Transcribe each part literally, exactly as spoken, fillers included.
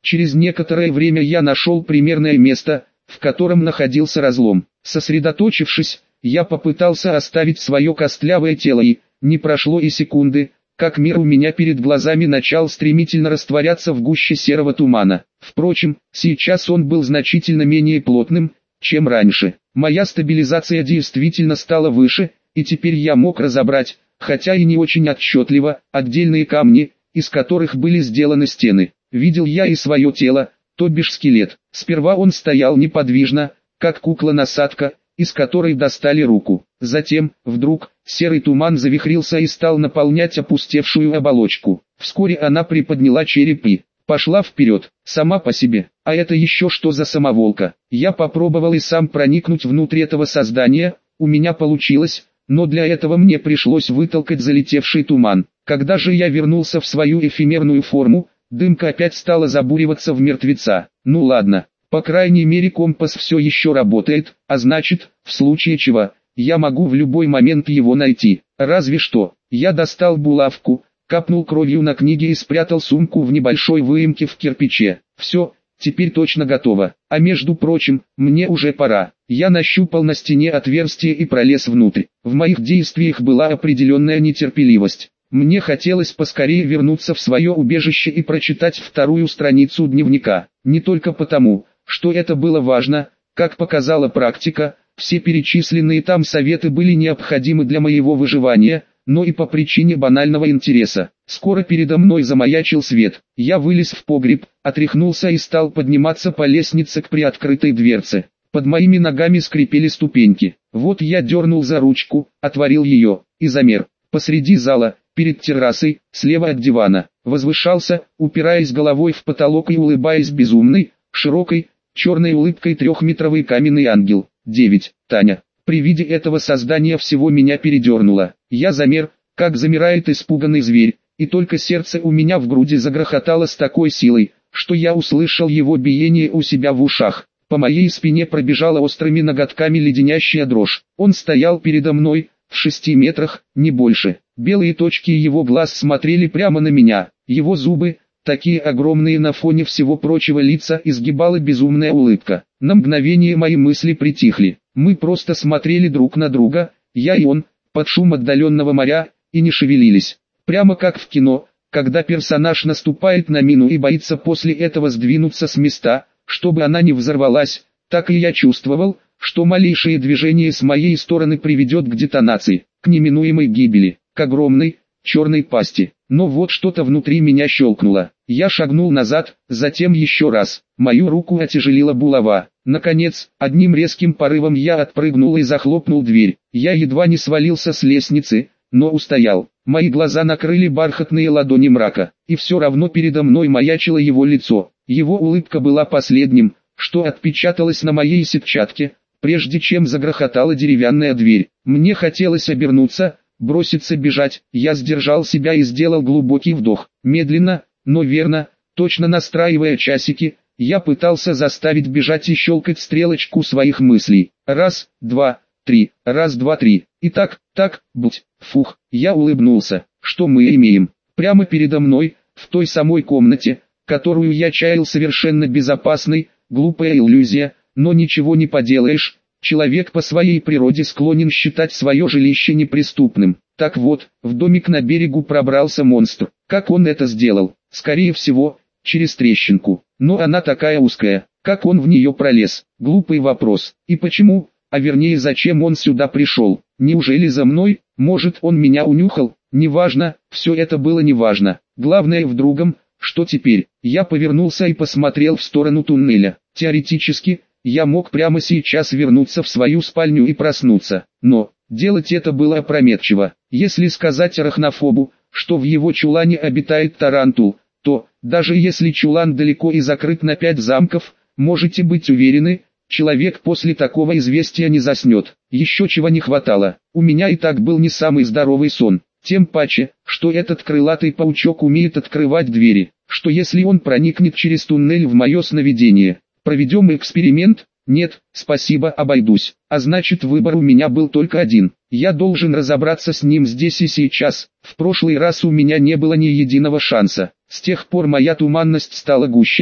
Через некоторое время я нашел примерное место, в котором находился разлом. Сосредоточившись, я попытался оставить свое костлявое тело и, не прошло и секунды, как мир у меня перед глазами начал стремительно растворяться в гуще серого тумана. Впрочем, сейчас он был значительно менее плотным, чем раньше. Моя стабилизация действительно стала выше, и теперь я мог разобрать, хотя и не очень отчетливо, отдельные камни, из которых были сделаны стены. Видел я и свое тело, то бишь скелет. Сперва он стоял неподвижно, как кукла-насадка, из которой достали руку. Затем, вдруг, серый туман завихрился и стал наполнять опустевшую оболочку. Вскоре она приподняла череп и пошла вперед, сама по себе. А это еще что за самоволка? Я попробовал и сам проникнуть внутрь этого создания, у меня получилось, но для этого мне пришлось вытолкать залетевший туман. Когда же я вернулся в свою эфемерную форму, дымка опять стала забуриваться в мертвеца. Ну ладно. По крайней мере компас все еще работает, а значит, в случае чего, я могу в любой момент его найти. Разве что, я достал булавку, капнул кровью на книги и спрятал сумку в небольшой выемке в кирпиче. Все, теперь точно готово. А между прочим, мне уже пора. Я нащупал на стене отверстие и пролез внутрь. В моих действиях была определенная нетерпеливость. Мне хотелось поскорее вернуться в свое убежище и прочитать вторую страницу дневника. Не только потому, что это было важно, как показала практика, все перечисленные там советы были необходимы для моего выживания, но и по причине банального интереса. Скоро передо мной замаячил свет. Я вылез в погреб, отряхнулся и стал подниматься по лестнице к приоткрытой дверце. Под моими ногами скрипели ступеньки. Вот я дернул за ручку, отворил ее, и замер. Посреди зала, перед террасой, слева от дивана, возвышался, упираясь головой в потолок и улыбаясь безумной, широкой, черной улыбкой трехметровый каменный ангел. девять. Таня. При виде этого создания всего меня передернуло. Я замер, как замирает испуганный зверь, и только сердце у меня в груди загрохотало с такой силой, что я услышал его биение у себя в ушах. По моей спине пробежала острыми ноготками леденящая дрожь. Он стоял передо мной, в шести метрах, не больше. Белые точки его глаз смотрели прямо на меня. Его зубы, такие огромные на фоне всего прочего лица, изгибала безумная улыбка. На мгновение мои мысли притихли. Мы просто смотрели друг на друга, я и он, под шум отдаленного моря, и не шевелились. Прямо как в кино, когда персонаж наступает на мину и боится после этого сдвинуться с места, чтобы она не взорвалась, так и я чувствовал, что малейшее движение с моей стороны приведет к детонации, к неминуемой гибели, к огромной, черной пасти. Но вот что-то внутри меня щелкнуло. Я шагнул назад, затем еще раз. Мою руку отяжелила булава. Наконец, одним резким порывом я отпрыгнул и захлопнул дверь. Я едва не свалился с лестницы, но устоял. Мои глаза накрыли бархатные ладони мрака, и все равно передо мной маячило его лицо. Его улыбка была последним, что отпечаталось на моей сетчатке, прежде чем загрохотала деревянная дверь. Мне хотелось обернуться, броситься бежать. Я сдержал себя и сделал глубокий вдох. Медленно, но верно, точно настраивая часики, я пытался заставить бежать и щелкать стрелочку своих мыслей. Раз, два, три, раз, два, три. И так, так, будь, фух, я улыбнулся. Что мы имеем? Прямо передо мной, в той самой комнате, которую я чаял совершенно безопасной, глупая иллюзия, но ничего не поделаешь. Человек по своей природе склонен считать свое жилище неприступным. Так вот, в домик на берегу пробрался монстр. Как он это сделал? Скорее всего, через трещинку. Но она такая узкая. Как он в нее пролез? Глупый вопрос. И почему, а вернее зачем он сюда пришел? Неужели за мной? Может, он меня унюхал? Неважно, все это было неважно. Главное в другом, что теперь. Я повернулся и посмотрел в сторону туннеля. Теоретически, я мог прямо сейчас вернуться в свою спальню и проснуться, но делать это было опрометчиво. Если сказать арахнофобу, что в его чулане обитает тарантул, то, даже если чулан далеко и закрыт на пять замков, можете быть уверены, человек после такого известия не заснет. Еще чего не хватало, у меня и так был не самый здоровый сон. Тем паче, что этот крылатый паучок умеет открывать двери, что если он проникнет через туннель в мое сновидение. Проведем эксперимент? Нет, спасибо, обойдусь. А значит, выбор у меня был только один. Я должен разобраться с ним здесь и сейчас. В прошлый раз у меня не было ни единого шанса. С тех пор моя туманность стала гуще,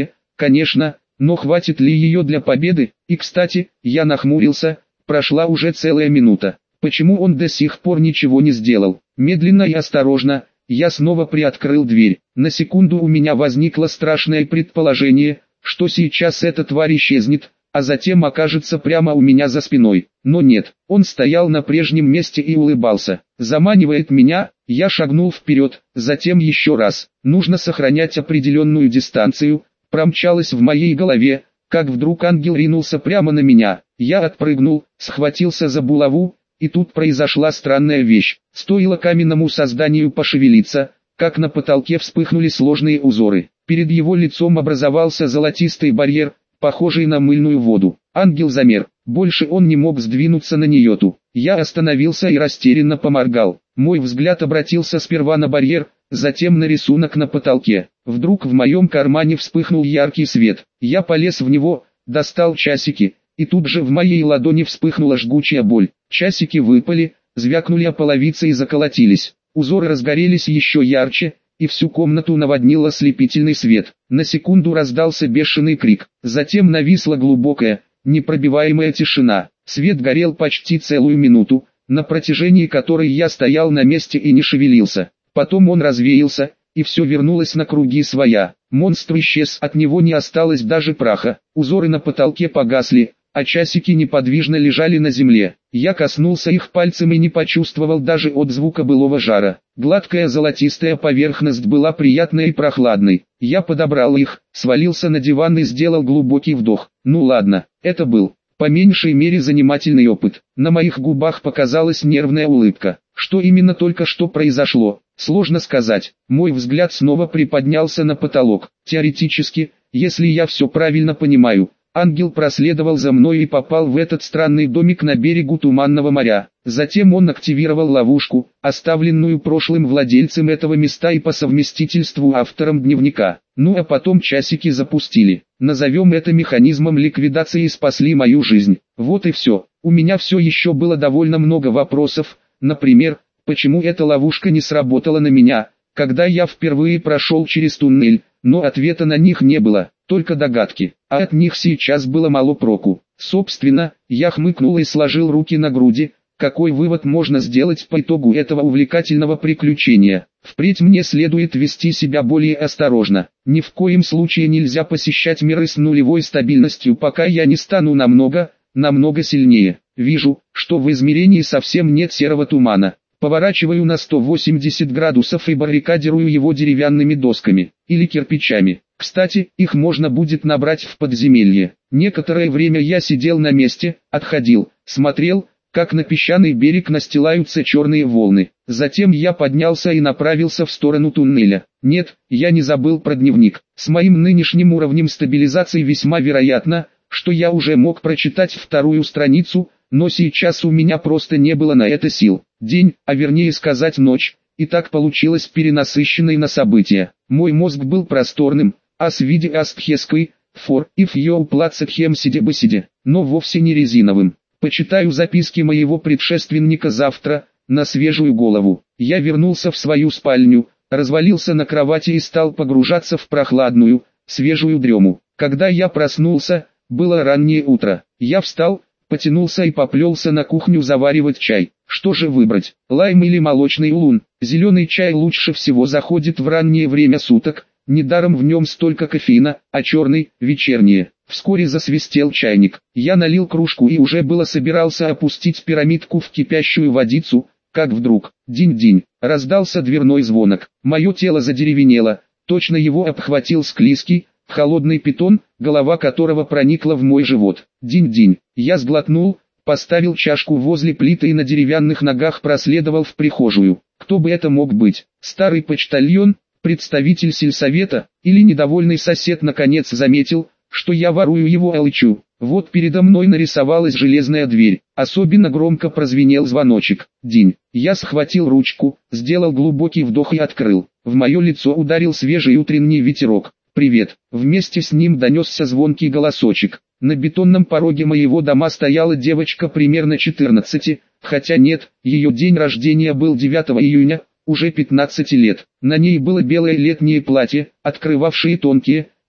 конечно, но хватит ли ее для победы? И кстати, я нахмурился, прошла уже целая минута. Почему он до сих пор ничего не сделал? Медленно и осторожно, я снова приоткрыл дверь. На секунду у меня возникло страшное предположение, что сейчас эта тварь исчезнет, а затем окажется прямо у меня за спиной. Но нет, он стоял на прежнем месте и улыбался. Заманивает меня, я шагнул вперед, затем еще раз. Нужно сохранять определенную дистанцию, промчалось в моей голове, как вдруг ангел ринулся прямо на меня. Я отпрыгнул, схватился за булаву, и тут произошла странная вещь. Стоило каменному созданию пошевелиться, как на потолке вспыхнули сложные узоры. Перед его лицом образовался золотистый барьер, похожий на мыльную воду. Ангел замер, больше он не мог сдвинуться на ньоту. Я остановился и растерянно поморгал. Мой взгляд обратился сперва на барьер, затем на рисунок на потолке. Вдруг в моем кармане вспыхнул яркий свет. Я полез в него, достал часики, и тут же в моей ладони вспыхнула жгучая боль. Часики выпали, звякнули о половице и заколотились. Узоры разгорелись еще ярче, и всю комнату наводнил ослепительный свет. На секунду раздался бешеный крик, затем нависла глубокая, непробиваемая тишина. Свет горел почти целую минуту, на протяжении которой я стоял на месте и не шевелился. Потом он развеялся, и все вернулось на круги своя. Монстр исчез, от него не осталось даже праха. Узоры на потолке погасли, а часики неподвижно лежали на земле. Я коснулся их пальцем и не почувствовал даже отзвука былого жара. Гладкая золотистая поверхность была приятной и прохладной. Я подобрал их, свалился на диван и сделал глубокий вдох. Ну ладно, это был, по меньшей мере, занимательный опыт. На моих губах показалась нервная улыбка. Что именно только что произошло, сложно сказать. Мой взгляд снова приподнялся на потолок. Теоретически, если я все правильно понимаю, ангел проследовал за мной и попал в этот странный домик на берегу Туманного моря. Затем он активировал ловушку, оставленную прошлым владельцем этого места и по совместительству автором дневника. Ну а потом часики запустили. Назовем это механизмом ликвидации и спасли мою жизнь. Вот и все. У меня все еще было довольно много вопросов. Например, почему эта ловушка не сработала на меня, когда я впервые прошел через туннель, но ответа на них не было, только догадки, а от них сейчас было мало проку. Собственно, я хмыкнул и сложил руки на груди. Какой вывод можно сделать по итогу этого увлекательного приключения? Впредь мне следует вести себя более осторожно. Ни в коем случае нельзя посещать миры с нулевой стабильностью, пока я не стану намного, намного сильнее. Вижу, что в измерении совсем нет серого тумана. Поворачиваю на сто восемьдесят градусов и баррикадирую его деревянными досками, или кирпичами. Кстати, их можно будет набрать в подземелье. Некоторое время я сидел на месте, отходил, смотрел, как на песчаный берег настилаются черные волны. Затем я поднялся и направился в сторону туннеля. Нет, я не забыл про дневник. С моим нынешним уровнем стабилизации весьма вероятно, что я уже мог прочитать вторую страницу, но сейчас у меня просто не было на это сил. День, а вернее сказать ночь, и так получилось перенасыщенной на события. Мой мозг был просторным, ас в виде астхеской, фор, if you плацетхем сиде-басиде, но вовсе не резиновым. Почитаю записки моего предшественника завтра, на свежую голову. Я вернулся в свою спальню, развалился на кровати и стал погружаться в прохладную, свежую дрему. Когда я проснулся, было раннее утро. Я встал, потянулся и поплелся на кухню заваривать чай. Что же выбрать, лайм или молочный улун? Зеленый чай лучше всего заходит в раннее время суток, недаром в нем столько кофеина, а черный – вечернее. Вскоре засвистел чайник. Я налил кружку и уже было собирался опустить пирамидку в кипящую водицу, как вдруг, динь-динь, раздался дверной звонок. Мое тело задеревенело, точно его обхватил склизкий, холодный питон, голова которого проникла в мой живот. Динь-динь, я сглотнул, поставил чашку возле плиты и на деревянных ногах проследовал в прихожую. Кто бы это мог быть? Старый почтальон, представитель сельсовета, или недовольный сосед наконец заметил, что я ворую его алчу. Вот передо мной нарисовалась железная дверь. Особенно громко прозвенел звоночек. Динь. Я схватил ручку, сделал глубокий вдох и открыл. В мое лицо ударил свежий утренний ветерок. «Привет». Вместе с ним донесся звонкий голосочек. На бетонном пороге моего дома стояла девочка примерно четырнадцати, хотя нет, ее день рождения был девятого июня, уже пятнадцать лет. На ней было белое летнее платье, открывавшее тонкие,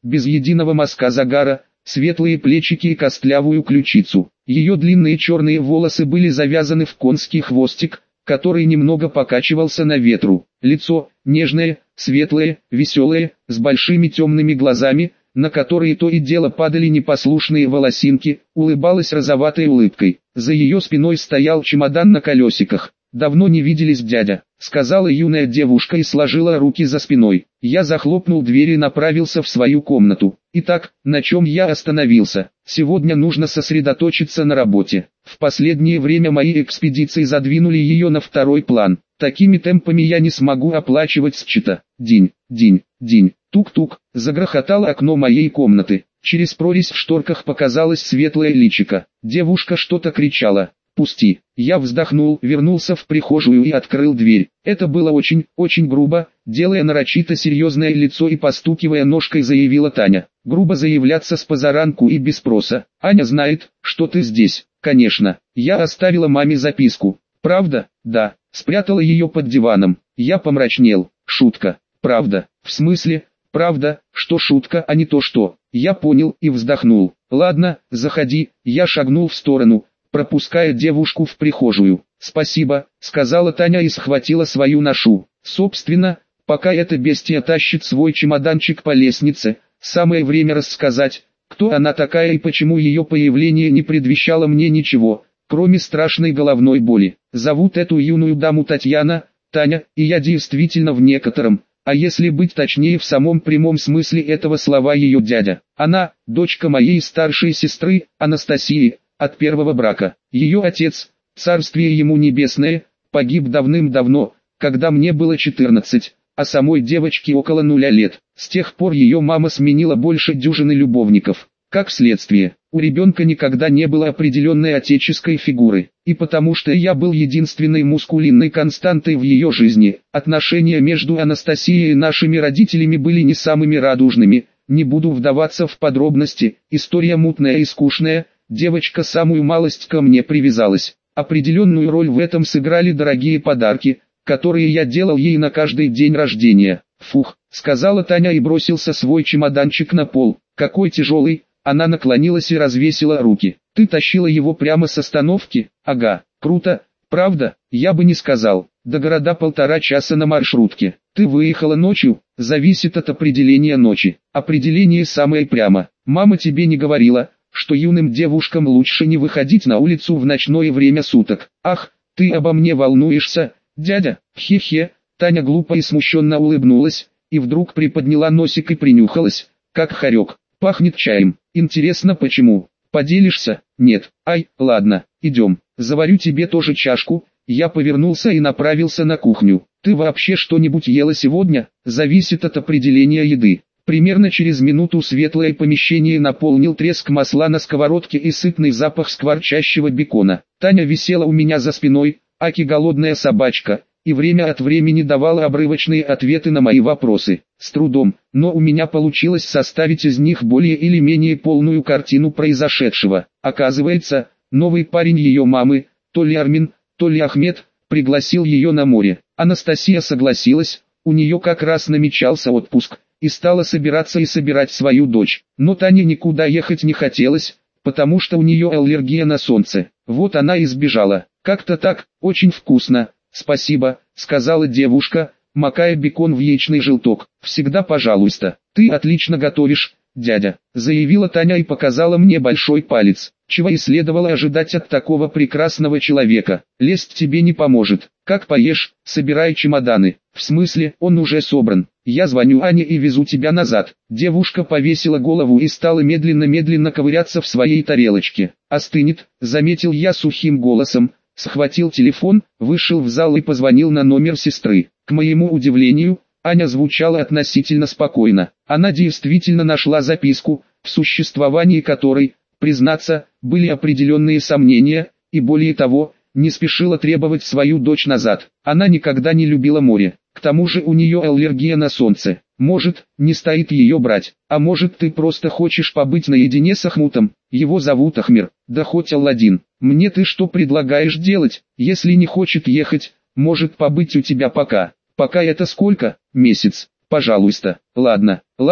без единого мазка загара, светлые плечики и костлявую ключицу. Ее длинные черные волосы были завязаны в конский хвостик, который немного покачивался на ветру. Лицо, нежное, светлое, веселое, с большими темными глазами, на которые то и дело падали непослушные волосинки, улыбалась розоватой улыбкой. За ее спиной стоял чемодан на колесиках. «Давно не виделись, дядя», — сказала юная девушка и сложила руки за спиной. Я захлопнул дверь и направился в свою комнату. Итак, на чем я остановился? Сегодня нужно сосредоточиться на работе. В последнее время мои экспедиции задвинули ее на второй план. Такими темпами я не смогу оплачивать счета. Динь, динь, динь, тук-тук, загрохотало окно моей комнаты. Через прорезь в шторках показалось светлое личико. Девушка что-то кричала. «Пусти». Я вздохнул, вернулся в прихожую и открыл дверь. Это было очень, очень грубо, делая нарочито серьезное лицо и постукивая ножкой, заявила Таня. Грубо заявляться с позаранку и без спроса. «Аня знает, что ты здесь». «Конечно». Я оставила маме записку. «Правда?» «Да». Спрятала ее под диваном. Я помрачнел. «Шутка». «Правда». «В смысле?» «Правда, что шутка, а не то что». Я понял и вздохнул. «Ладно, заходи». Я шагнул в сторону, пропуская девушку в прихожую. «Спасибо», — сказала Таня и схватила свою ношу. Собственно, пока эта бестия тащит свой чемоданчик по лестнице, самое время рассказать, кто она такая и почему ее появление не предвещало мне ничего, кроме страшной головной боли. Зовут эту юную даму Татьяна, Таня, и я действительно в некотором, а если быть точнее в самом прямом смысле этого слова, ее дядя. Она, дочка моей старшей сестры, Анастасии, от первого брака. Ее отец, царствие ему небесное, погиб давным-давно, когда мне было четырнадцать, а самой девочке около нуля лет. С тех пор ее мама сменила больше дюжины любовников. Как следствие, у ребенка никогда не было определенной отеческой фигуры. И потому что я был единственной мускулинной константой в ее жизни, отношения между Анастасией и нашими родителями были не самыми радужными. Не буду вдаваться в подробности, история мутная и скучная. Девочка самую малость ко мне привязалась. Определенную роль в этом сыграли дорогие подарки, которые я делал ей на каждый день рождения. «Фух», — сказала Таня и бросился свой чемоданчик на пол. «Какой тяжелый». Она наклонилась и развесила руки. «Ты тащила его прямо с остановки?» «Ага, круто, правда?» «Я бы не сказал. До города полтора часа на маршрутке». «Ты выехала ночью?» «Зависит от определения ночи. Определение самое прямо. Мама тебе не говорила, что юным девушкам лучше не выходить на улицу в ночное время суток?» «Ах, ты обо мне волнуешься, дядя?» «Хе-хе». Таня глупо и смущенно улыбнулась, и вдруг приподняла носик и принюхалась, как хорек. «Пахнет чаем. Интересно почему? Поделишься?» «Нет». «Ай, ладно, идем. Заварю тебе тоже чашку». Я повернулся и направился на кухню. «Ты вообще что-нибудь ела сегодня?» «Зависит от определения еды». Примерно через минуту светлое помещение наполнил треск масла на сковородке и сытный запах скворчащего бекона. Таня висела у меня за спиной, аки голодная собачка, и время от времени давала обрывочные ответы на мои вопросы. С трудом, но у меня получилось составить из них более или менее полную картину произошедшего. Оказывается, новый парень ее мамы, то ли Армин, то ли Ахмед, пригласил ее на море. Анастасия согласилась, у нее как раз намечался отпуск, и стала собираться и собирать свою дочь. Но Тане никуда ехать не хотелось, потому что у нее аллергия на солнце. Вот она и сбежала. «Как-то так, очень вкусно, спасибо», — сказала девушка, макая бекон в яичный желток. «Всегда пожалуйста. Ты отлично готовишь, дядя», — заявила Таня и показала мне большой палец. Чего и следовало ожидать от такого прекрасного человека. Лезть тебе не поможет. Как поешь, собирай чемоданы. В смысле, он уже собран. Я звоню Ане и везу тебя назад. Девушка повесила голову и стала медленно-медленно ковыряться в своей тарелочке. «Остынет», — заметил я сухим голосом, схватил телефон, вышел в зал и позвонил на номер сестры. К моему удивлению, Аня звучала относительно спокойно. Она действительно нашла записку, в существовании которой, признаться, были определенные сомнения, и более того, не спешила требовать свою дочь назад. Она никогда не любила море, к тому же у нее аллергия на солнце. Может, не стоит ее брать, а может ты просто хочешь побыть наедине с Ахмутом, его зовут Ахмер, да хоть Алладин. Мне ты что предлагаешь делать, если не хочет ехать, может побыть у тебя пока. Пока это сколько? Месяц. Пожалуйста. Ладно, ладно,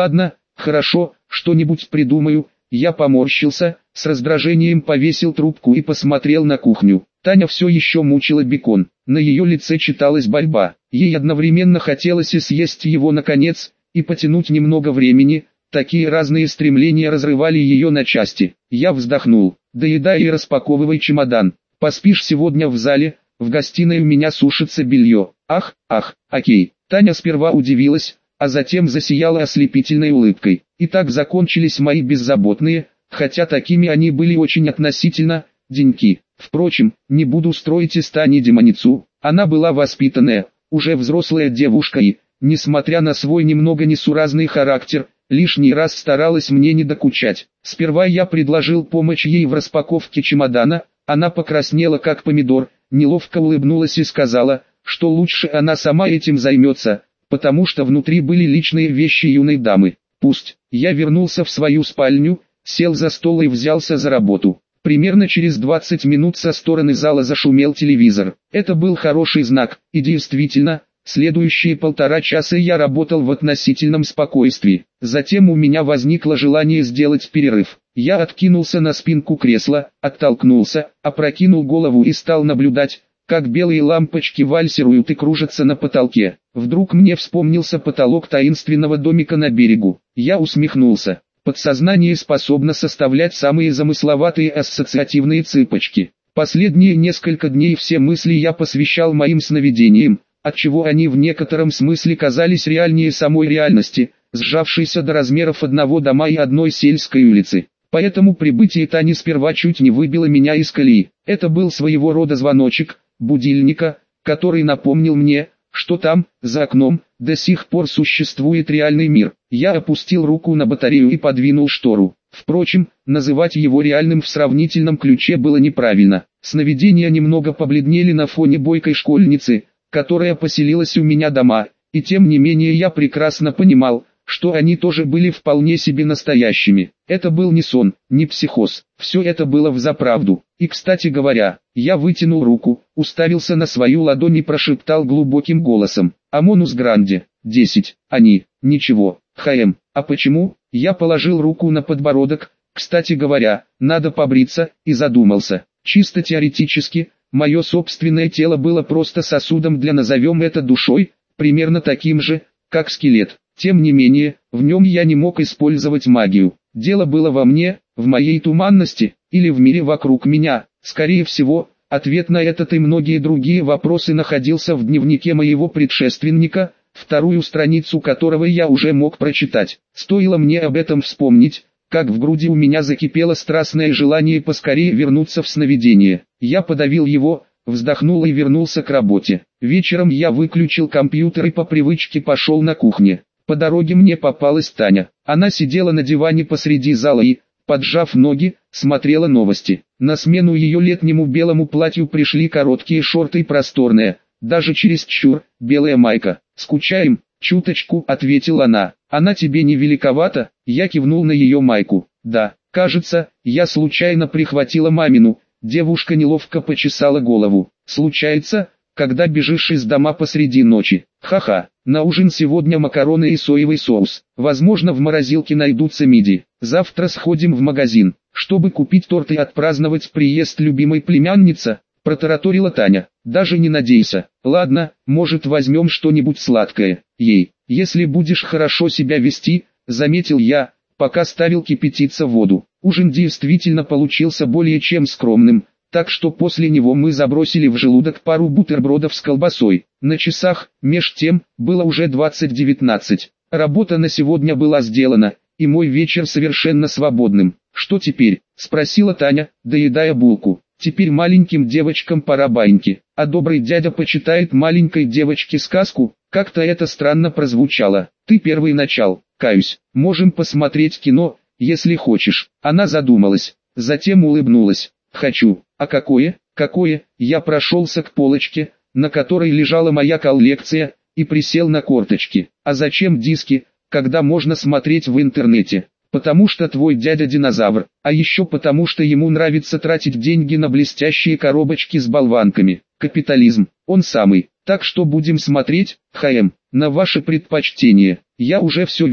Хорошо, что-нибудь придумаю. Я поморщился, с раздражением повесил трубку и посмотрел на кухню. Таня все еще мучила бекон. На ее лице читалась борьба. Ей одновременно хотелось и съесть его наконец, и потянуть немного времени. Такие разные стремления разрывали ее на части. Я вздохнул. Доедай и распаковывай чемодан. Поспишь сегодня в зале, в гостиной у меня сушится белье. Ах, ах, окей. Таня сперва удивилась, а затем засияла ослепительной улыбкой. И так закончились мои беззаботные, хотя такими они были очень относительно, деньки. Впрочем, не буду строить из Тани демоницу. Она была воспитанная, уже взрослая девушка и, несмотря на свой немного несуразный характер, лишний раз старалась мне не докучать. Сперва я предложил помочь ей в распаковке чемодана, она покраснела как помидор, неловко улыбнулась и сказала, что лучше она сама этим займется, потому что внутри были личные вещи юной дамы. Пусть. Я вернулся в свою спальню, сел за стол и взялся за работу. Примерно через двадцать минут со стороны зала зашумел телевизор. Это был хороший знак, и действительно, следующие полтора часа я работал в относительном спокойствии. Затем у меня возникло желание сделать перерыв. Я откинулся на спинку кресла, оттолкнулся, опрокинул голову и стал наблюдать, как белые лампочки вальсируют и кружатся на потолке. Вдруг мне вспомнился потолок таинственного домика на берегу. Я усмехнулся. Подсознание способно составлять самые замысловатые ассоциативные цепочки. Последние несколько дней все мысли я посвящал моим сновидениям, отчего они в некотором смысле казались реальнее самой реальности, сжавшейся до размеров одного дома и одной сельской улицы. Поэтому прибытие Тани сперва чуть не выбило меня из колеи. Это был своего рода звоночек, будильника, который напомнил мне, что там, за окном, до сих пор существует реальный мир. Я опустил руку на батарею и подвинул штору. Впрочем, называть его реальным в сравнительном ключе было неправильно. Сновидения немного побледнели на фоне бойкой школьницы, которая поселилась у меня дома, и тем не менее я прекрасно понимал, что они тоже были вполне себе настоящими. Это был не сон, не психоз, все это было взаправду. И, кстати говоря, я вытянул руку, уставился на свою ладонь и прошептал глубоким голосом: «Амонус Гранде, десять, они, ничего, ХМ, а почему?» Я положил руку на подбородок, кстати говоря, надо побриться, и задумался. Чисто теоретически, мое собственное тело было просто сосудом для, назовем это, душой, примерно таким же, как скелет. Тем не менее, в нем я не мог использовать магию. Дело было во мне, в моей туманности, или в мире вокруг меня. Скорее всего, ответ на этот и многие другие вопросы находился в дневнике моего предшественника, вторую страницу которого я уже мог прочитать. Стоило мне об этом вспомнить, как в груди у меня закипело страстное желание поскорее вернуться в сновидение. Я подавил его, вздохнул и вернулся к работе. Вечером я выключил компьютер и по привычке пошел на кухню. По дороге мне попалась Таня. Она сидела на диване посреди зала и, поджав ноги, смотрела новости. На смену ее летнему белому платью пришли короткие шорты и просторная, даже чересчур, белая майка. «Скучаем, чуточку», — ответила она. «Она тебе не великовата?» Я кивнул на ее майку. «Да, кажется, я случайно прихватила мамину». Девушка неловко почесала голову. «Случается, когда бежишь из дома посреди ночи. Ха-ха, на ужин сегодня макароны и соевый соус. Возможно, в морозилке найдутся мидии. Завтра сходим в магазин, чтобы купить торт и отпраздновать приезд любимой племянницы», — протараторила Таня. «Даже не надейся. Ладно, может, возьмем что-нибудь сладкое. Ей, если будешь хорошо себя вести», — заметил я, пока ставил кипятиться воду. Ужин действительно получился более чем скромным, так что после него мы забросили в желудок пару бутербродов с колбасой. На часах, меж тем, было уже двадцать девятнадцать. Работа на сегодня была сделана, и мой вечер совершенно свободным. «Что теперь?» — спросила Таня, доедая булку. «Теперь маленьким девочкам пора баньки, а добрый дядя почитает маленькой девочке сказку». Как-то это странно прозвучало. «Ты первый начал, каюсь. Можем посмотреть кино, если хочешь». Она задумалась, затем улыбнулась. «Хочу». «А какое?» «Какое?» Я прошелся к полочке, на которой лежала моя коллекция, и присел на корточки. «А зачем диски, когда можно смотреть в интернете?» «Потому что твой дядя динозавр, а еще потому что ему нравится тратить деньги на блестящие коробочки с болванками. Капитализм, он самый. Так что будем смотреть, ХМ, на ваше предпочтение. Я уже все видел».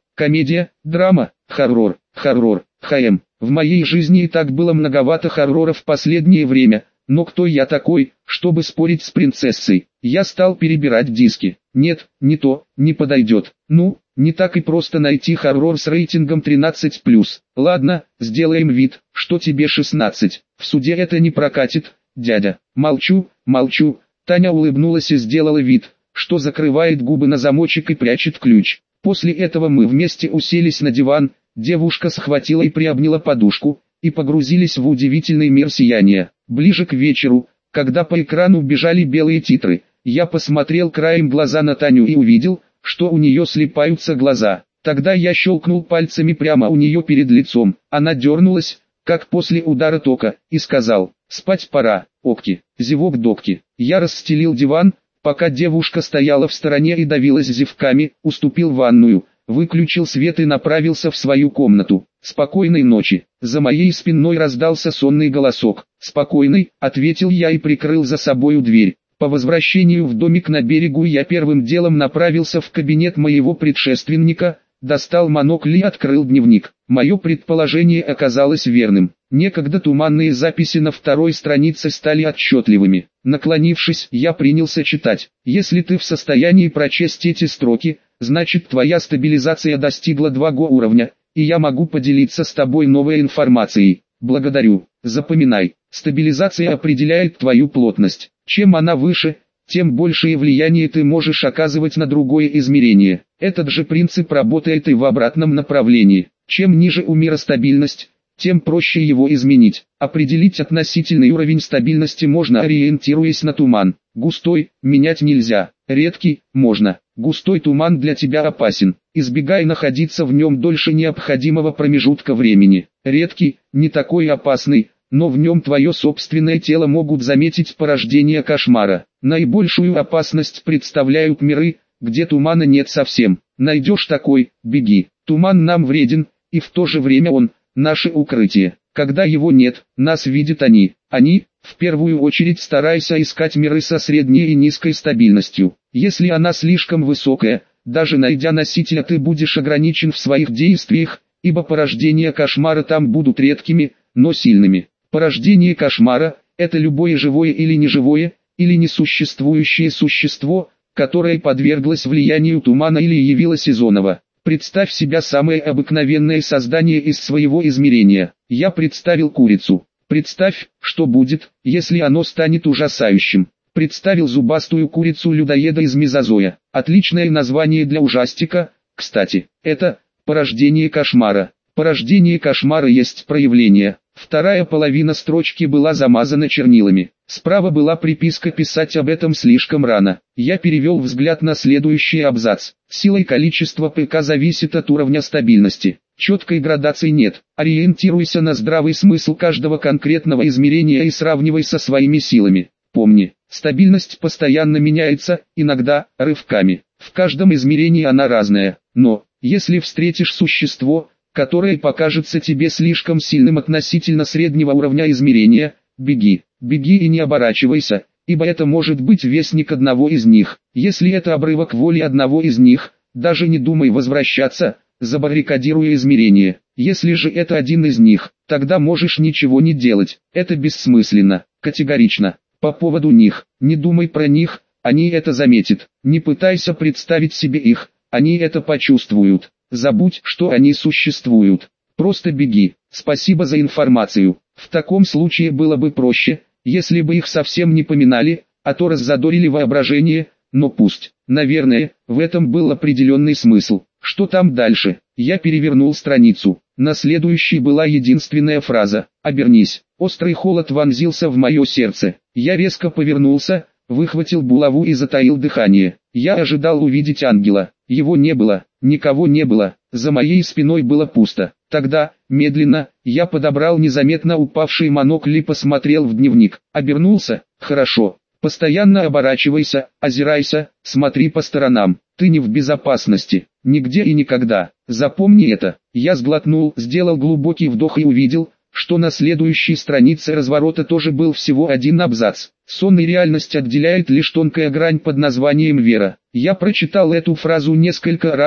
комедия, драма, хоррор, хоррор, хм. В моей жизни и так было многовато хорроров в последнее время, но кто я такой, чтобы спорить с принцессой? Я стал перебирать диски. Нет, не то, не подойдет. Ну, не так и просто найти хоррор с рейтингом тринадцать плюс. Ладно, сделаем вид, что тебе шестнадцать. В суде это не прокатит, дядя. Молчу, молчу. Таня улыбнулась и сделала вид, что закрывает губы на замочек и прячет ключ. После этого мы вместе уселись на диван, девушка схватила и приобняла подушку, и погрузились в удивительный мир сияния. Ближе к вечеру, когда по экрану бежали белые титры, я посмотрел краем глаза на Таню и увидел, что у нее слипаются глаза. Тогда я щелкнул пальцами прямо у нее перед лицом. Она дернулась, как после удара тока, и сказал: «Спать пора, окки, зевок-докки». Я расстелил диван, пока девушка стояла в стороне и давилась зевками, уступил ванную, выключил свет и направился в свою комнату. «Спокойной ночи». За моей спиной раздался сонный голосок. «Спокойной», — ответил я и прикрыл за собою дверь. По возвращению в домик на берегу я первым делом направился в кабинет моего предшественника, достал монокль и открыл дневник. Мое предположение оказалось верным. Некогда туманные записи на второй странице стали отчетливыми. Наклонившись, я принялся читать. «Если ты в состоянии прочесть эти строки, значит твоя стабилизация достигла два го уровня, и я могу поделиться с тобой новой информацией. Благодарю. Запоминай, стабилизация определяет твою плотность. Чем она выше, тем большее влияние ты можешь оказывать на другое измерение. Этот же принцип работает и в обратном направлении. Чем ниже у мира стабильность, тем проще его изменить. Определить относительный уровень стабильности можно, ориентируясь на туман. Густой – менять нельзя, редкий – можно. Густой туман для тебя опасен, избегай находиться в нем дольше необходимого промежутка времени. Редкий – не такой опасный, но в нем твое собственное тело могут заметить порождение кошмара. Наибольшую опасность представляют миры, где тумана нет совсем. Найдешь такой – беги. Туман нам вреден, и в то же время он – наше укрытие. Когда его нет, нас видят они. Они, в первую очередь, стараются искать миры со средней и низкой стабильностью. Если она слишком высокая, даже найдя носителя, ты будешь ограничен в своих действиях, ибо порождения кошмара там будут редкими, но сильными. Порождение кошмара – это любое живое или неживое, или несуществующее существо, которое подверглось влиянию тумана или явилось из оного. Представь себя самое обыкновенное создание из своего измерения. Я представил курицу. Представь, что будет, если оно станет ужасающим. Представил зубастую курицу-людоеда из мезозоя. Отличное название для ужастика, кстати. Это порождение кошмара. Порождение кошмара есть проявление. Вторая половина строчки была замазана чернилами. Справа была приписка «Писать об этом слишком рано». Я перевел взгляд на следующий абзац. Сила и количество ПК зависит от уровня стабильности. Четкой градации нет. Ориентируйся на здравый смысл каждого конкретного измерения и сравнивай со своими силами. Помни, стабильность постоянно меняется, иногда рывками. В каждом измерении она разная. Но, если встретишь существо, которое покажется тебе слишком сильным относительно среднего уровня измерения, беги, беги и не оборачивайся, ибо это может быть вестник одного из них. Если это обрывок воли одного из них, даже не думай возвращаться, забаррикадируя измерение. Если же это один из них, тогда можешь ничего не делать. Это бессмысленно, категорично. По поводу них, не думай про них, они это заметят. Не пытайся представить себе их, они это почувствуют. Забудь, что они существуют. Просто беги. Спасибо за информацию. В таком случае было бы проще, если бы их совсем не поминали, а то раззадорили воображение, но пусть. Наверное, в этом был определенный смысл. Что там дальше? Я перевернул страницу. На следующей была единственная фраза: «Обернись». Острый холод вонзился в мое сердце. Я резко повернулся, выхватил булаву и затаил дыхание. Я ожидал увидеть ангела. Его не было, никого не было, за моей спиной было пусто. Тогда, медленно, я подобрал незаметно упавший монокль и посмотрел в дневник. Обернулся? Хорошо. Постоянно оборачивайся, озирайся, смотри по сторонам. Ты не в безопасности, нигде и никогда. Запомни это. Я сглотнул, сделал глубокий вдох и увидел, что на следующей странице разворота тоже был всего один абзац. Сон и реальность отделяет лишь тонкая грань под названием вера. Я прочитал эту фразу несколько раз,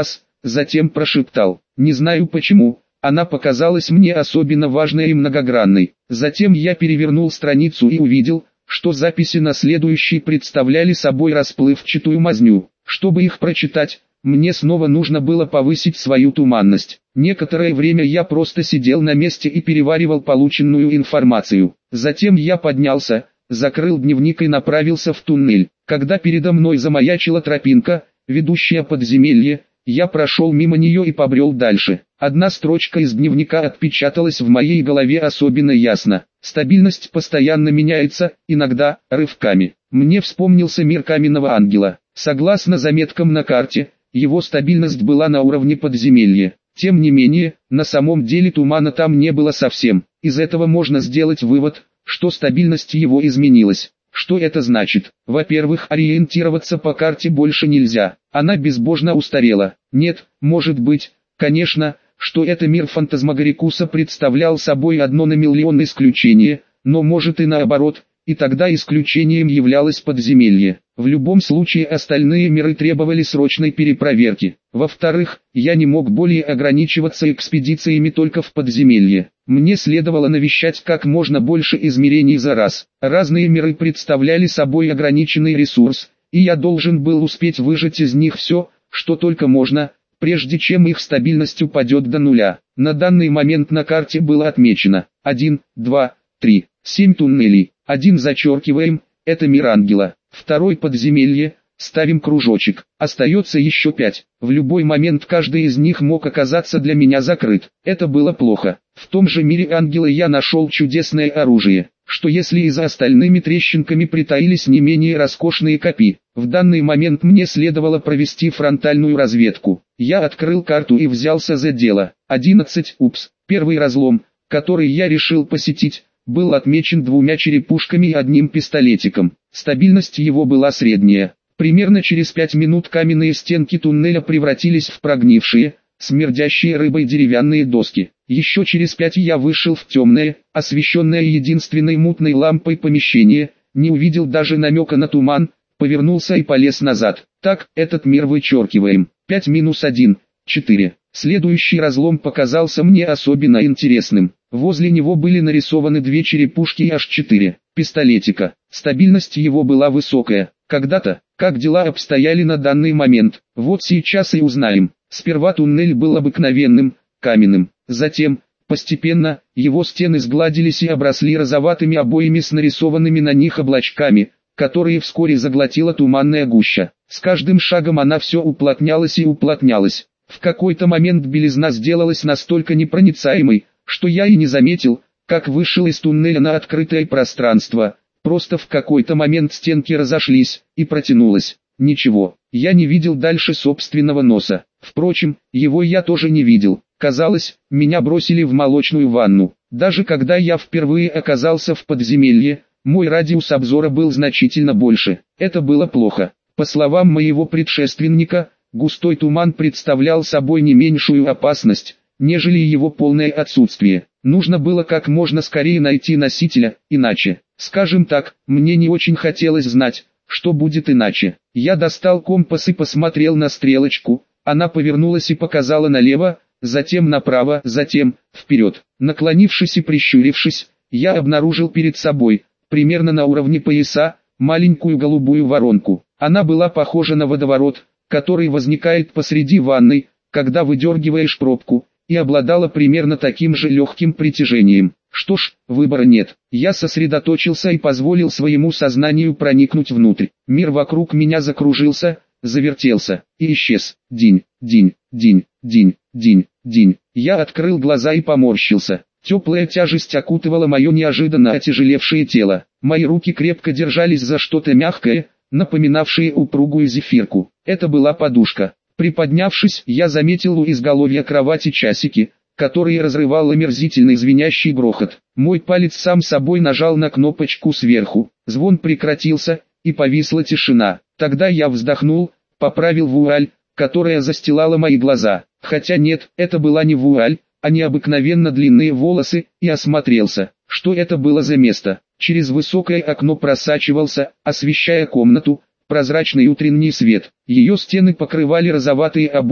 затем прошептал. Не знаю почему, она показалась мне особенно важной и многогранной. Затем я перевернул страницу и увидел, что записи на следующей представляли собой расплывчатую мазню. Чтобы их прочитать, мне снова нужно было повысить свою туманность. Некоторое время я просто сидел на месте и переваривал полученную информацию. Затем я поднялся, закрыл дневник и направился в туннель. Когда передо мной замаячила тропинка, ведущая подземелье, я прошел мимо нее и побрел дальше. Одна строчка из дневника отпечаталась в моей голове особенно ясно. Стабильность постоянно меняется, иногда рывками. Мне вспомнился мир каменного ангела. Согласно заметкам на карте, его стабильность была на уровне подземелья. Тем не менее, на самом деле тумана там не было совсем. Из этого можно сделать вывод, что стабильность его изменилась. Что это значит? Во-первых, ориентироваться по карте больше нельзя. Она безбожно устарела. Нет, может быть, конечно, что это мир фантазмагорикуса представлял собой одно на миллион исключение, но может и наоборот, и тогда исключением являлось подземелье. В любом случае остальные миры требовали срочной перепроверки. Во-вторых, я не мог более ограничиваться экспедициями только в подземелье. Мне следовало навещать как можно больше измерений за раз. Разные миры представляли собой ограниченный ресурс, и я должен был успеть выжать из них все, что только можно, прежде чем их стабильность упадет до нуля. На данный момент на карте было отмечено один, два, три, семь туннелей. Один зачеркиваем, это мир ангела. Второй подземелье, ставим кружочек. Остается еще пять. В любой момент каждый из них мог оказаться для меня закрыт. Это было плохо. В том же мире ангела я нашел чудесное оружие. Что если и за остальными трещинками притаились не менее роскошные копии? В данный момент мне следовало провести фронтальную разведку. Я открыл карту и взялся за дело. одиннадцать. Упс. Первый разлом, который я решил посетить, был отмечен двумя черепушками и одним пистолетиком. Стабильность его была средняя. Примерно через пять минут каменные стенки туннеля превратились в прогнившие, смердящие рыбой деревянные доски. Еще через пять я вышел в темное, освещенное единственной мутной лампой помещение, не увидел даже намека на туман, повернулся и полез назад. Так, этот мир вычеркиваем. пять минус один, четыре. Следующий разлом показался мне особенно интересным. Возле него были нарисованы две черепушки и аж четыре пистолетика. Стабильность его была высокая. Когда-то, как дела обстояли на данный момент, вот сейчас и узнаем. Сперва туннель был обыкновенным, каменным. Затем, постепенно, его стены сгладились и обросли розоватыми обоями с нарисованными на них облачками, которые вскоре заглотила туманная гуща. С каждым шагом она все уплотнялась и уплотнялась. В какой-то момент белизна сделалась настолько непроницаемой, что я и не заметил, как вышел из туннеля на открытое пространство. Просто в какой-то момент стенки разошлись, и протянулось. Ничего, я не видел дальше собственного носа. Впрочем, его я тоже не видел. Казалось, меня бросили в молочную ванну. Даже когда я впервые оказался в подземелье, мой радиус обзора был значительно больше. Это было плохо. По словам моего предшественника, густой туман представлял собой не меньшую опасность, нежели его полное отсутствие. Нужно было как можно скорее найти носителя, иначе, скажем так, мне не очень хотелось знать, что будет иначе. Я достал компас и посмотрел на стрелочку, она повернулась и показала налево, затем направо, затем вперед. Наклонившись и прищурившись, я обнаружил перед собой, примерно на уровне пояса, маленькую голубую воронку. Она была похожа на водоворот, который возникает посреди ванной, когда выдергиваешь пробку, и обладала примерно таким же легким притяжением. Что ж, выбора нет. Я сосредоточился и позволил своему сознанию проникнуть внутрь. Мир вокруг меня закружился, завертелся и исчез. Динь, динь, динь, динь, динь, динь. Я открыл глаза и поморщился. Теплая тяжесть окутывала мое неожиданно отяжелевшее тело. Мои руки крепко держались за что-то мягкое, напоминавшее упругую зефирку. Это была подушка. Приподнявшись, я заметил у изголовья кровати часики, которые разрывал омерзительный звенящий грохот. Мой палец сам собой нажал на кнопочку сверху. Звон прекратился, и повисла тишина. Тогда я вздохнул, поправил вуаль, которая застилала мои глаза. Хотя нет, это была не вуаль, а необыкновенно длинные волосы, и осмотрелся. Что это было за место? Через высокое окно просачивался, освещая комнату, прозрачный утренний свет. Ее стены покрывали розоватые обои,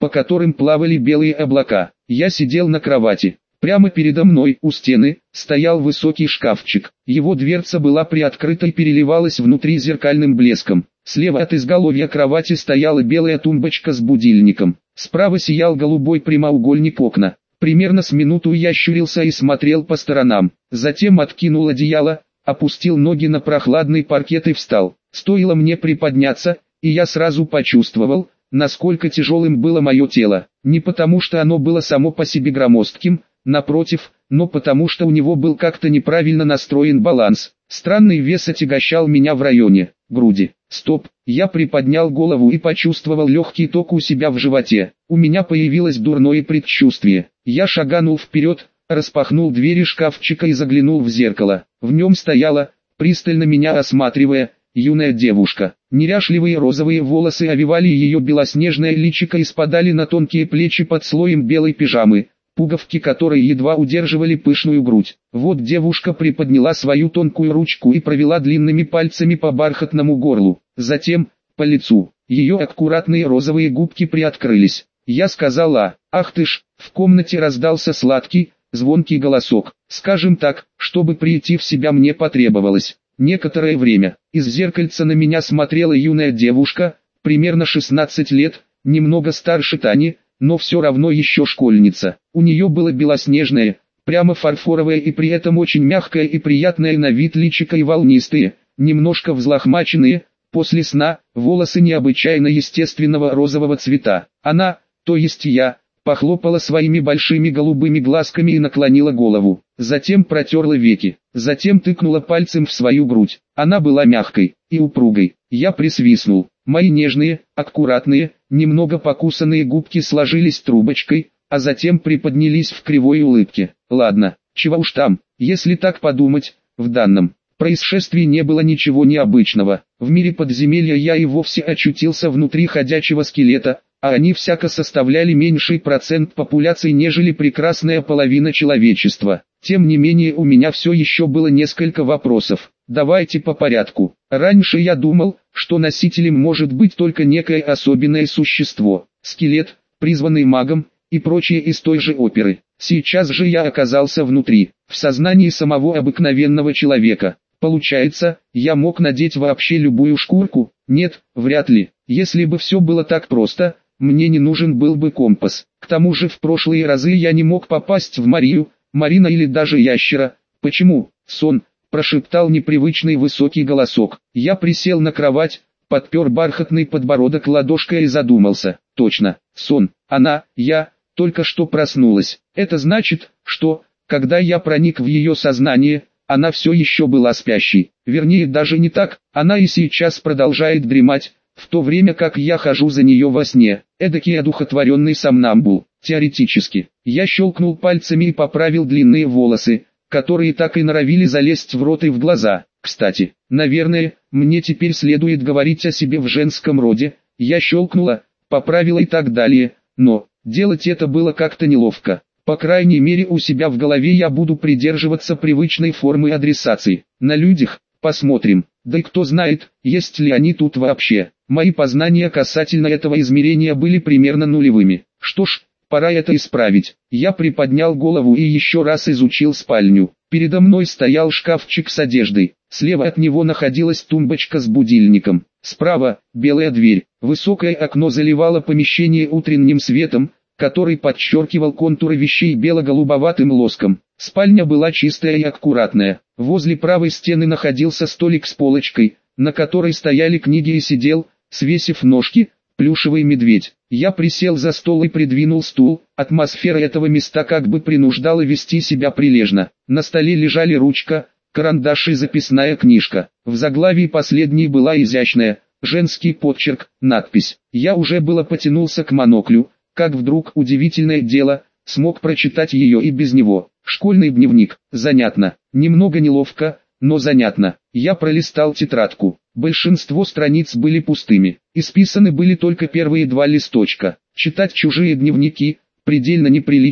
по которым плавали белые облака. Я сидел на кровати. Прямо передо мной, у стены, стоял высокий шкафчик. Его дверца была приоткрыта и переливалась внутри зеркальным блеском. Слева от изголовья кровати стояла белая тумбочка с будильником. Справа сиял голубой прямоугольник окна. Примерно с минуту я щурился и смотрел по сторонам. Затем откинул одеяло, опустил ноги на прохладный паркет и встал. Стоило мне приподняться, и я сразу почувствовал, насколько тяжелым было мое тело. Не потому что оно было само по себе громоздким, напротив, но потому что у него был как-то неправильно настроен баланс. Странный вес отягощал меня в районе груди. Стоп, я приподнял голову и почувствовал легкий ток у себя в животе. У меня появилось дурное предчувствие. Я шаганул вперед, распахнул двери шкафчика и заглянул в зеркало. В нем стояла, пристально меня осматривая, юная девушка. Неряшливые розовые волосы овивали ее белоснежное личико и спадали на тонкие плечи под слоем белой пижамы, пуговки которой едва удерживали пышную грудь. Вот девушка приподняла свою тонкую ручку и провела длинными пальцами по бархатному горлу, затем, по лицу. Ее аккуратные розовые губки приоткрылись. Я сказала: «Ах ты ж!» В комнате раздался сладкий, звонкий голосок. Скажем так, чтобы прийти в себя мне потребовалось некоторое время. Из зеркальца на меня смотрела юная девушка, примерно шестнадцать лет, немного старше Тани, но все равно еще школьница. У нее было белоснежное, прямо фарфоровое и при этом очень мягкое и приятное на вид личико и волнистые, немножко взлохмаченные, после сна, волосы необычайно естественного розового цвета. Она, то есть я, похлопала своими большими голубыми глазками и наклонила голову. Затем протерла веки. Затем тыкнула пальцем в свою грудь. Она была мягкой и упругой. Я присвистнул. Мои нежные, аккуратные, немного покусанные губки сложились трубочкой, а затем приподнялись в кривой улыбке. Ладно, чего уж там, если так подумать, в данном происшествии не было ничего необычного. В мире подземелья я и вовсе очутился внутри ходячего скелета, а они всяко составляли меньший процент популяции, нежели прекрасная половина человечества. Тем не менее у меня все еще было несколько вопросов. Давайте по порядку. Раньше я думал, что носителем может быть только некое особенное существо, скелет, призванный магом, и прочее из той же оперы. Сейчас же я оказался внутри, в сознании самого обыкновенного человека. Получается, я мог надеть вообще любую шкурку? Нет, вряд ли. Если бы все было так просто, мне не нужен был бы компас. К тому же в прошлые разы я не мог попасть в Марию, Марина или даже ящера. Почему? Сон, прошептал непривычный высокий голосок. Я присел на кровать, подпер бархатный подбородок ладошкой и задумался. Точно, сон. Она, я, только что проснулась. Это значит, что, когда я проник в ее сознание, она все еще была спящей. Вернее, даже не так, она и сейчас продолжает дремать, в то время как я хожу за нее во сне. Эдакий одухотворенный сомнамбул. Теоретически. Я щелкнул пальцами и поправил длинные волосы, которые так и норовили залезть в рот и в глаза. Кстати, наверное, мне теперь следует говорить о себе в женском роде. Я щелкнула, поправила и так далее, но делать это было как-то неловко. По крайней мере у себя в голове я буду придерживаться привычной формы адресации. На людях, посмотрим. Да и кто знает, есть ли они тут вообще. Мои познания касательно этого измерения были примерно нулевыми. Что ж, пора это исправить. Я приподнял голову и еще раз изучил спальню. Передо мной стоял шкафчик с одеждой. Слева от него находилась тумбочка с будильником. Справа – белая дверь. Высокое окно заливало помещение утренним светом, который подчеркивал контуры вещей бело-голубоватым лоском. Спальня была чистая и аккуратная. Возле правой стены находился столик с полочкой, на которой стояли книги и сидел, свесив ножки, плюшевый медведь. Я присел за стол и придвинул стул. Атмосфера этого места как бы принуждала вести себя прилежно. На столе лежали ручка, карандаш и записная книжка. В заглавии последней была изящная, женский подчерк, надпись. Я уже было потянулся к моноклю, как вдруг, удивительное дело, смог прочитать ее и без него. Школьный дневник. Занятно. Немного неловко, но занятно. Я пролистал тетрадку. Большинство страниц были пустыми. Исписаны были только первые два листочка. Читать чужие дневники предельно неприлично,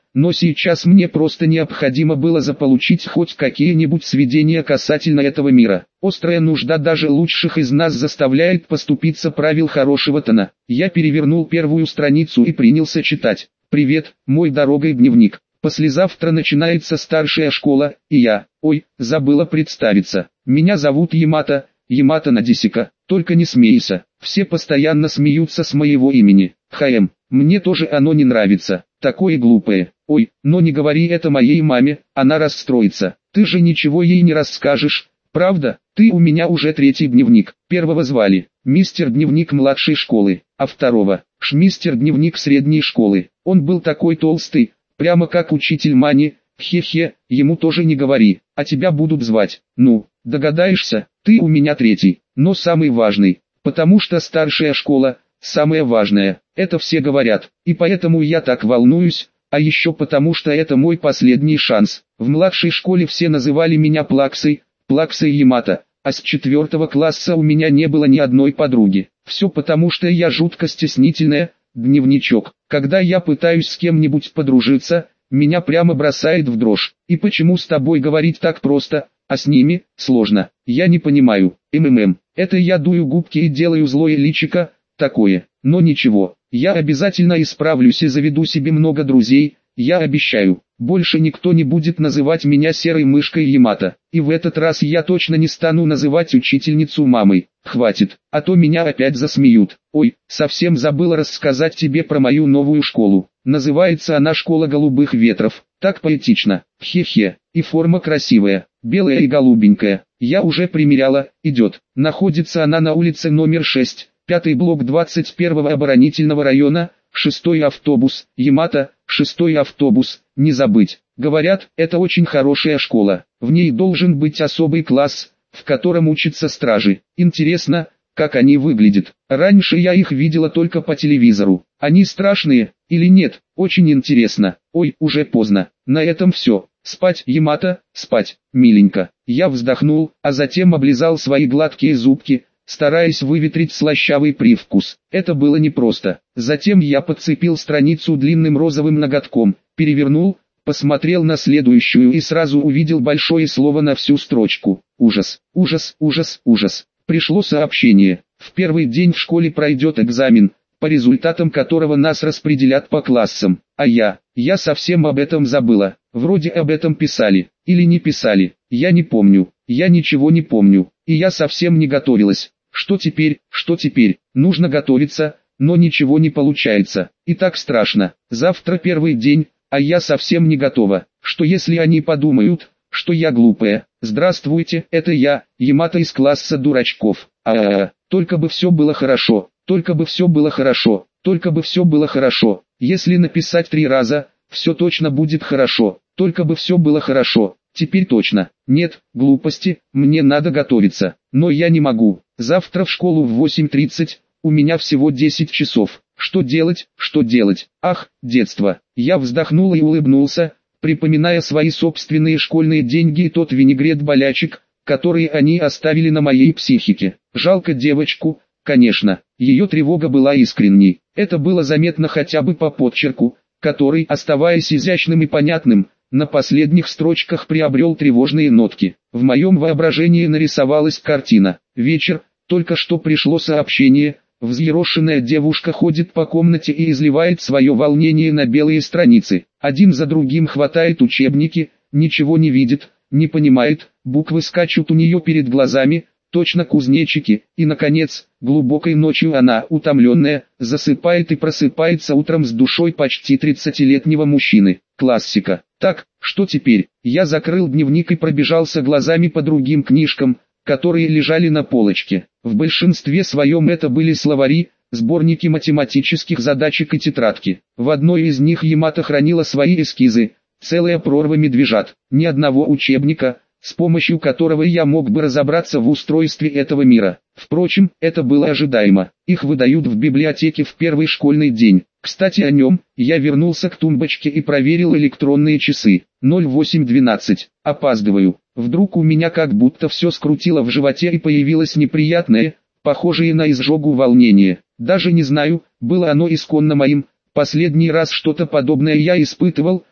но сейчас мне просто необходимо было заполучить хоть какие-нибудь сведения касательно этого мира. Острая нужда даже лучших из нас заставляет поступиться правил хорошего тона. Я перевернул первую страницу и принялся читать. «Привет, мой дорогой дневник. Послезавтра начинается старшая школа, и я, ой, забыла представиться. Меня зовут Ямато, Ямато Надисика, только не смейся, все постоянно смеются с моего имени. ХМ, мне тоже оно не нравится, такое глупое. Ой, но не говори это моей маме, она расстроится. Ты же ничего ей не расскажешь, правда? Ты у меня уже третий дневник. Первого звали мистер Дневник младшей школы, а второго Шмистер Дневник средней школы. Он был такой толстый, прямо как учитель Мани. Хе-хе, ему тоже не говори, а тебя будут звать. Ну, догадаешься, ты у меня третий, но самый важный, потому что старшая школа – самое важное, это все говорят, и поэтому я так волнуюсь, а еще потому что это мой последний шанс. В младшей школе все называли меня Плаксой, Плаксой Ямато, а с четвертого класса у меня не было ни одной подруги. Все потому что я жутко стеснительная, дневничок. Когда я пытаюсь с кем-нибудь подружиться, меня прямо бросает в дрожь. И почему с тобой говорить так просто, а с ними сложно? Я не понимаю. МММ. Это я дую губки и делаю злое личико, такое. Но ничего, я обязательно исправлюсь и заведу себе много друзей, я обещаю. Больше никто не будет называть меня серой мышкой Ямато. И в этот раз я точно не стану называть учительницу мамой. Хватит, а то меня опять засмеют. Ой, совсем забыла рассказать тебе про мою новую школу. Называется она «Школа голубых ветров». Так поэтично. Хе-хе. И форма красивая, белая и голубенькая. Я уже примеряла, идет. Находится она на улице номер шесть, пятый блок двадцать первого оборонительного района, шестой автобус, Ямато, шестой автобус, не забыть. Говорят, это очень хорошая школа. В ней должен быть особый класс, в котором учатся стражи. Интересно, как они выглядят. Раньше я их видела только по телевизору. Они страшные, или нет? Очень интересно. Ой, уже поздно. На этом все. Спать, Ямато, спать, миленько. Я вздохнул, а затем облизал свои гладкие зубки, стараясь выветрить слащавый привкус. Это было непросто. Затем я подцепил страницу длинным розовым ноготком, перевернул, посмотрел на следующую и сразу увидел большое слово на всю строчку. Ужас, ужас, ужас, ужас. Пришло сообщение. В первый день в школе пройдет экзамен, по результатам которого нас распределят по классам. А я, я совсем об этом забыла. Вроде об этом писали, или не писали, я не помню, я ничего не помню, и я совсем не готовилась. Что теперь, что теперь, нужно готовиться, но ничего не получается, и так страшно. Завтра первый день, а я совсем не готова. Что если они подумают, что я глупая? Здравствуйте, это я, Ямато из класса дурачков. А-а-а, только бы все было хорошо, только бы все было хорошо, только бы все было хорошо. Если написать три раза, все точно будет хорошо, только бы все было хорошо. Теперь точно. Нет, глупости, мне надо готовиться, но я не могу. Завтра в школу в восемь тридцать, у меня всего десять часов. Что делать, что делать? Ах, детство. Я вздохнул и улыбнулся, припоминая свои собственные школьные деньги и тот винегрет-болячек, которые они оставили на моей психике. Жалко девочку, конечно, ее тревога была искренней. Это было заметно хотя бы по подчерку, который, оставаясь изящным и понятным, на последних строчках приобрел тревожные нотки. В моем воображении нарисовалась картина. Вечер, только что пришло сообщение, взъерошенная девушка ходит по комнате и изливает свое волнение на белые страницы. Один за другим хватает учебники, ничего не видит, не понимает, буквы скачут у нее перед глазами, точно кузнечики, и наконец, глубокой ночью она, утомленная, засыпает и просыпается утром с душой почти тридцатилетнего мужчины. Классика. Так, что теперь? Я закрыл дневник и пробежался глазами по другим книжкам, которые лежали на полочке. В большинстве своем это были словари, сборники математических задачек и тетрадки. В одной из них Ямато хранила свои эскизы, целая прорва медвежат, ни одного учебника, с помощью которого я мог бы разобраться в устройстве этого мира. Впрочем, это было ожидаемо. Их выдают в библиотеке в первый школьный день. Кстати, о нем, я вернулся к тумбочке и проверил электронные часы. ноль восемь двенадцать. Опаздываю. Вдруг у меня как будто все скрутило в животе и появилось неприятное, похожее на изжогу волнение. Даже не знаю, было оно исконно моим. Последний раз что-то подобное я испытывал,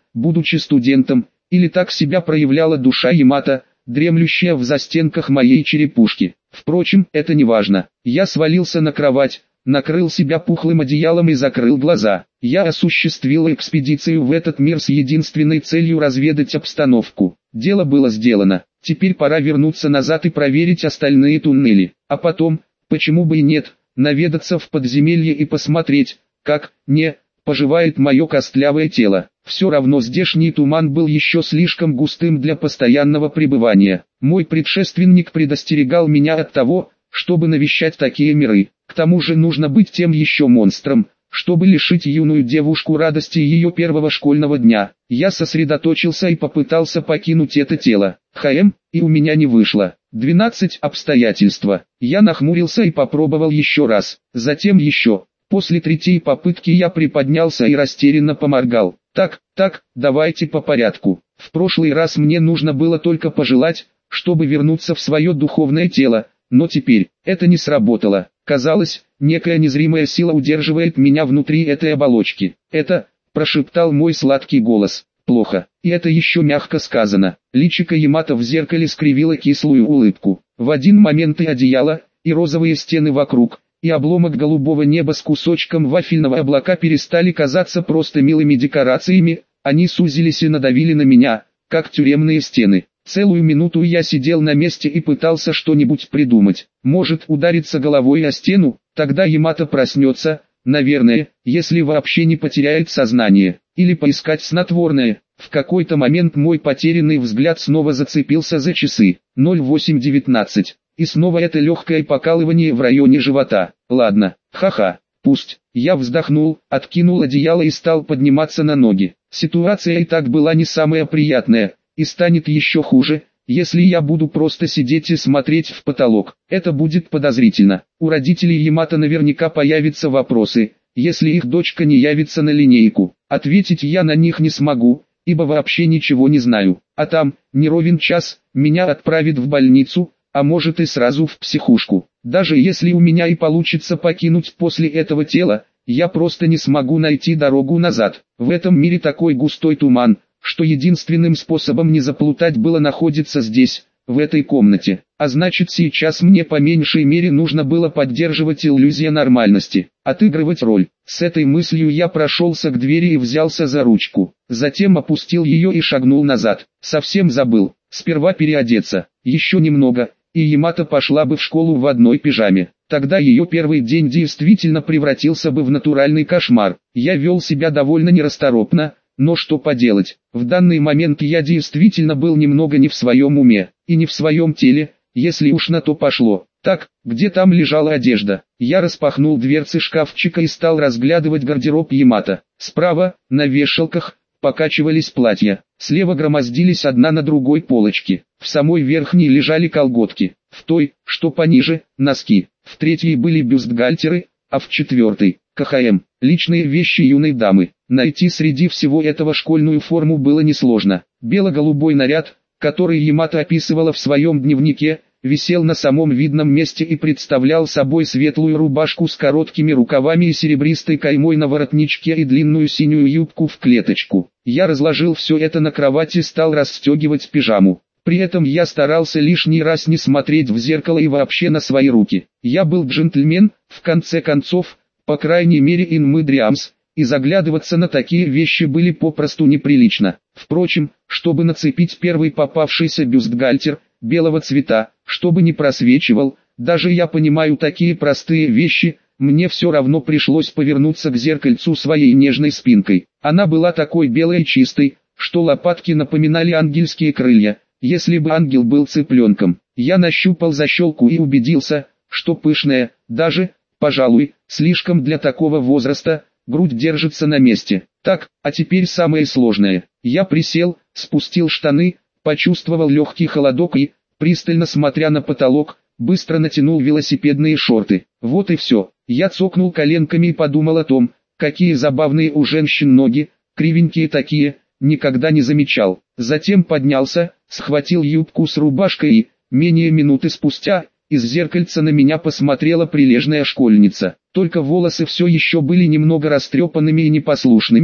будучи студентом, или так себя проявляла душа Ямато, дремлющая в застенках моей черепушки. Впрочем, это не важно. Я свалился на кровать, накрыл себя пухлым одеялом и закрыл глаза. Я осуществил экспедицию в этот мир с единственной целью разведать обстановку. Дело было сделано. Теперь пора вернуться назад и проверить остальные туннели. А потом, почему бы и нет, наведаться в подземелье и посмотреть, как, не, поживает мое костлявое тело. Все равно здешний туман был еще слишком густым для постоянного пребывания. Мой предшественник предостерегал меня от того, чтобы навещать такие миры. К тому же нужно быть тем еще монстром, чтобы лишить юную девушку радости ее первого школьного дня. Я сосредоточился и попытался покинуть это тело. Хм, и у меня не вышло. двенадцать обстоятельства. Я нахмурился и попробовал еще раз, затем еще. После третьей попытки я приподнялся и растерянно поморгал. Так, так, давайте по порядку. В прошлый раз мне нужно было только пожелать, чтобы вернуться в свое духовное тело, но теперь это не сработало. Казалось, некая незримая сила удерживает меня внутри этой оболочки. Это, прошептал мой сладкий голос, плохо. И это еще мягко сказано. Личико Ямато в зеркале скривило кислую улыбку. В один момент и одеяло, и розовые стены вокруг, и обломок голубого неба с кусочком вафельного облака перестали казаться просто милыми декорациями, они сузились и надавили на меня, как тюремные стены. Целую минуту я сидел на месте и пытался что-нибудь придумать. Может удариться головой о стену, тогда Ямато проснется, наверное, если вообще не потеряет сознание. Или поискать снотворное. В какой-то момент мой потерянный взгляд снова зацепился за часы. ноль восемь девятнадцать. И снова это легкое покалывание в районе живота. Ладно, ха-ха, пусть. Я вздохнул, откинул одеяло и стал подниматься на ноги. Ситуация и так была не самая приятная, и станет еще хуже, если я буду просто сидеть и смотреть в потолок. Это будет подозрительно. У родителей Ямато наверняка появятся вопросы, если их дочка не явится на линейку. Ответить я на них не смогу, ибо вообще ничего не знаю. А там, не ровен час, меня отправят в больницу, а может и сразу в психушку. Даже если у меня и получится покинуть после этого тела, я просто не смогу найти дорогу назад. В этом мире такой густой туман, что единственным способом не заплутать было находиться здесь, в этой комнате. А значит, сейчас мне по меньшей мере нужно было поддерживать иллюзию нормальности, отыгрывать роль. С этой мыслью я прошелся к двери и взялся за ручку. Затем опустил ее и шагнул назад. Совсем забыл. Сперва переодеться. Еще немного, и Ямато пошла бы в школу в одной пижаме. Тогда ее первый день действительно превратился бы в натуральный кошмар. Я вел себя довольно нерасторопно, но что поделать, в данный момент я действительно был немного не в своем уме, и не в своем теле, если уж на то пошло. Так, где там лежала одежда? Я распахнул дверцы шкафчика и стал разглядывать гардероб Ямато. Справа, на вешалках, покачивались платья, слева громоздились одна на другой полочки, в самой верхней лежали колготки, в той, что пониже, носки, в третьей были бюстгальтеры, а в четвертой – КХМ, личные вещи юной дамы. Найти среди всего этого школьную форму было несложно. Бело-голубой наряд, который Ямато описывала в своем дневнике, висел на самом видном месте и представлял собой светлую рубашку с короткими рукавами и серебристой каймой на воротничке и длинную синюю юбку в клеточку. Я разложил все это на кровати и стал расстегивать пижаму. При этом я старался лишний раз не смотреть в зеркало и вообще на свои руки. Я был джентльмен, в конце концов, по крайней мере in my dreams, и заглядываться на такие вещи были попросту неприлично. Впрочем, чтобы нацепить первый попавшийся бюстгальтер, белого цвета, чтобы не просвечивал, даже я понимаю такие простые вещи, мне все равно пришлось повернуться к зеркальцу своей нежной спинкой. Она была такой белой и чистой, что лопатки напоминали ангельские крылья, если бы ангел был цыпленком. Я нащупал защелку и убедился, что пышная, даже, пожалуй, слишком для такого возраста, грудь держится на месте. Так, а теперь самое сложное. Я присел, спустил штаны, почувствовал легкий холодок и, пристально смотря на потолок, быстро натянул велосипедные шорты. Вот и все. Я цокнул коленками и подумал о том, какие забавные у женщин ноги, кривенькие такие, никогда не замечал. Затем поднялся, схватил юбку с рубашкой и, менее минуты спустя, из зеркальца на меня посмотрела прилежная школьница. Только волосы все еще были немного растрепанными и непослушными,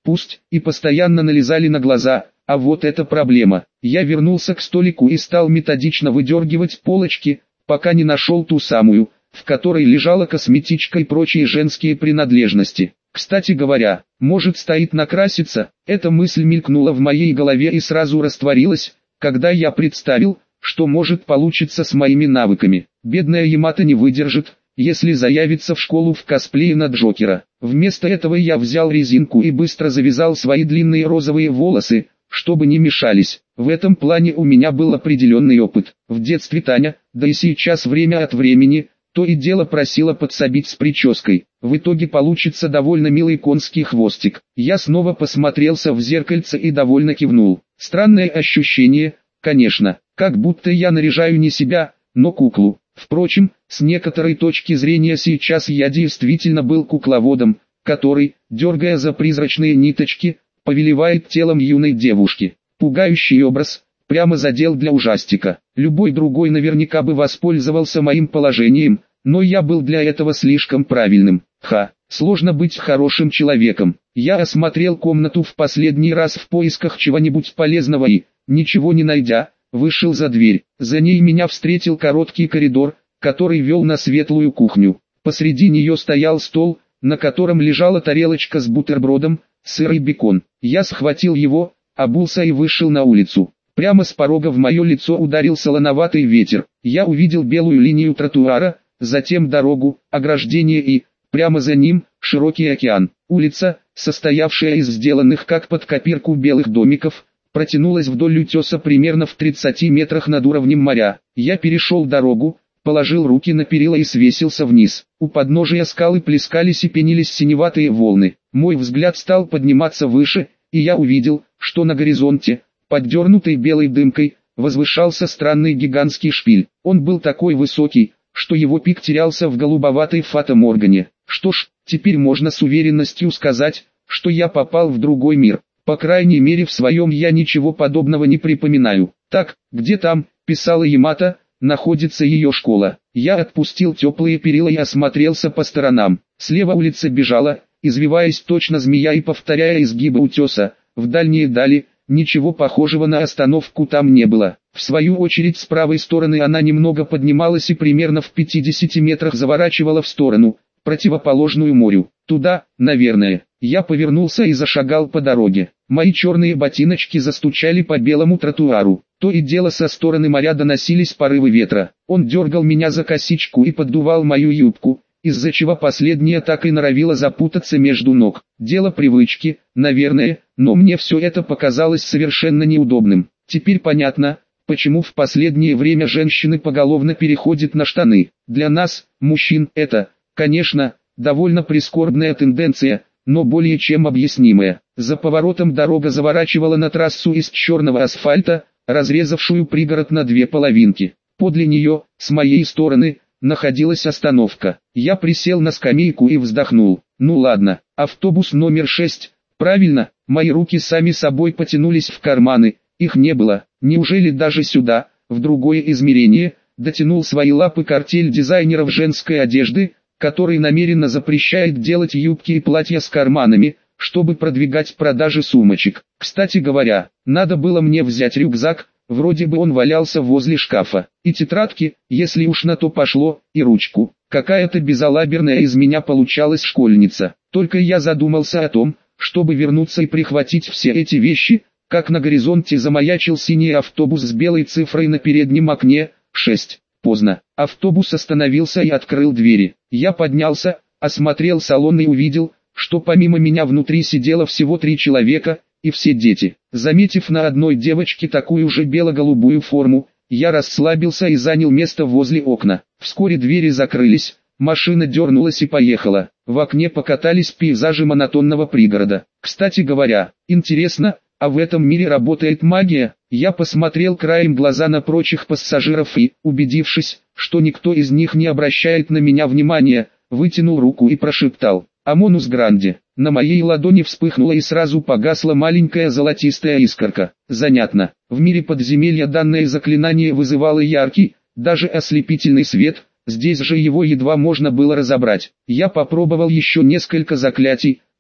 пусть и постоянно налезали на глаза, а вот это проблема. Я вернулся к столику и стал методично выдергивать полочки, пока не нашел ту самую, в которой лежала косметичка и прочие женские принадлежности. Кстати говоря, может, стоит накраситься? Эта мысль мелькнула в моей голове и сразу растворилась, когда я представил, что может получиться с моими навыками. Бедная Ямато не выдержит, если заявится в школу в косплее на Джокера. Вместо этого я взял резинку и быстро завязал свои длинные розовые волосы, чтобы не мешались. В этом плане у меня был определенный опыт. В детстве Таня, да и сейчас время от времени, то и дело просила подсобить с прической. В итоге получится довольно милый конский хвостик. Я снова посмотрелся в зеркальце и довольно кивнул. Странное ощущение, конечно, как будто я наряжаю не себя, но куклу. Впрочем, с некоторой точки зрения сейчас я действительно был кукловодом, который, дергая за призрачные ниточки, повелевает телом юной девушки. Пугающий образ, прямо задел для ужастика. Любой другой наверняка бы воспользовался моим положением, но я был для этого слишком правильным. Ха, сложно быть хорошим человеком. Я осмотрел комнату в последний раз в поисках чего-нибудь полезного и, ничего не найдя, вышел за дверь. За ней меня встретил короткий коридор, который вел на светлую кухню. Посреди нее стоял стол, на котором лежала тарелочка с бутербродом, сыр и бекон. Я схватил его, обулся и вышел на улицу. Прямо с порога в мое лицо ударил солоноватый ветер. Я увидел белую линию тротуара, затем дорогу, ограждение и, прямо за ним, широкий океан. Улица, состоявшая из сделанных как под копирку белых домиков, протянулась вдоль утеса примерно в тридцати метрах над уровнем моря. Я перешел дорогу, положил руки на перила и свесился вниз. У подножия скалы плескались и пенились синеватые волны. Мой взгляд стал подниматься выше, и я увидел, что на горизонте, поддернутый белой дымкой, возвышался странный гигантский шпиль. Он был такой высокий, что его пик терялся в голубоватой фатоморгане. Что ж, теперь можно с уверенностью сказать, что я попал в другой мир. По крайней мере в своем я ничего подобного не припоминаю. Так, где там, писала Ямато, находится ее школа. Я отпустил теплые перила и осмотрелся по сторонам. Слева улица бежала, извиваясь точно змея и повторяя изгибы утеса. В дальние дали, ничего похожего на остановку там не было. В свою очередь с правой стороны она немного поднималась и примерно в пятидесяти метрах заворачивала в сторону, противоположную морю. Туда, наверное. Я повернулся и зашагал по дороге. Мои черные ботиночки застучали по белому тротуару. То и дело со стороны моря доносились порывы ветра. Он дергал меня за косичку и поддувал мою юбку, из-за чего последняя так и норовила запутаться между ног. Дело привычки, наверное, но мне все это показалось совершенно неудобным. Теперь понятно, почему в последнее время женщины поголовно переходят на штаны. Для нас, мужчин, это, конечно, довольно прискорбная тенденция, но более чем объяснимая. За поворотом дорога заворачивала на трассу из черного асфальта, разрезавшую пригород на две половинки. Подле нее, с моей стороны, находилась остановка. Я присел на скамейку и вздохнул. Ну ладно, автобус номер шесть, правильно, мои руки сами собой потянулись в карманы, их не было. Неужели даже сюда, в другое измерение, дотянул свои лапы картель дизайнеров женской одежды, который намеренно запрещает делать юбки и платья с карманами, чтобы продвигать продажи сумочек. Кстати говоря, надо было мне взять рюкзак, вроде бы он валялся возле шкафа, и тетрадки, если уж на то пошло, и ручку. Какая-то безалаберная из меня получалась школьница. Только я задумался о том, чтобы вернуться и прихватить все эти вещи, как на горизонте замаячил синий автобус с белой цифрой на переднем окне, шесть. Поздно. Автобус остановился и открыл двери. Я поднялся, осмотрел салон и увидел, что помимо меня внутри сидело всего три человека, и все дети. Заметив на одной девочке такую же бело-голубую форму, я расслабился и занял место возле окна. Вскоре двери закрылись, машина дернулась и поехала. В окне покатались пейзажи монотонного пригорода. Кстати говоря, интересно, а в этом мире работает магия? Я посмотрел краем глаза на прочих пассажиров и, убедившись, что никто из них не обращает на меня внимания, вытянул руку и прошептал: «Амонус Гранди». На моей ладони вспыхнула и сразу погасла маленькая золотистая искорка. Занятно. В мире подземелья данное заклинание вызывало яркий, даже ослепительный свет, здесь же его едва можно было разобрать. Я попробовал еще несколько заклятий,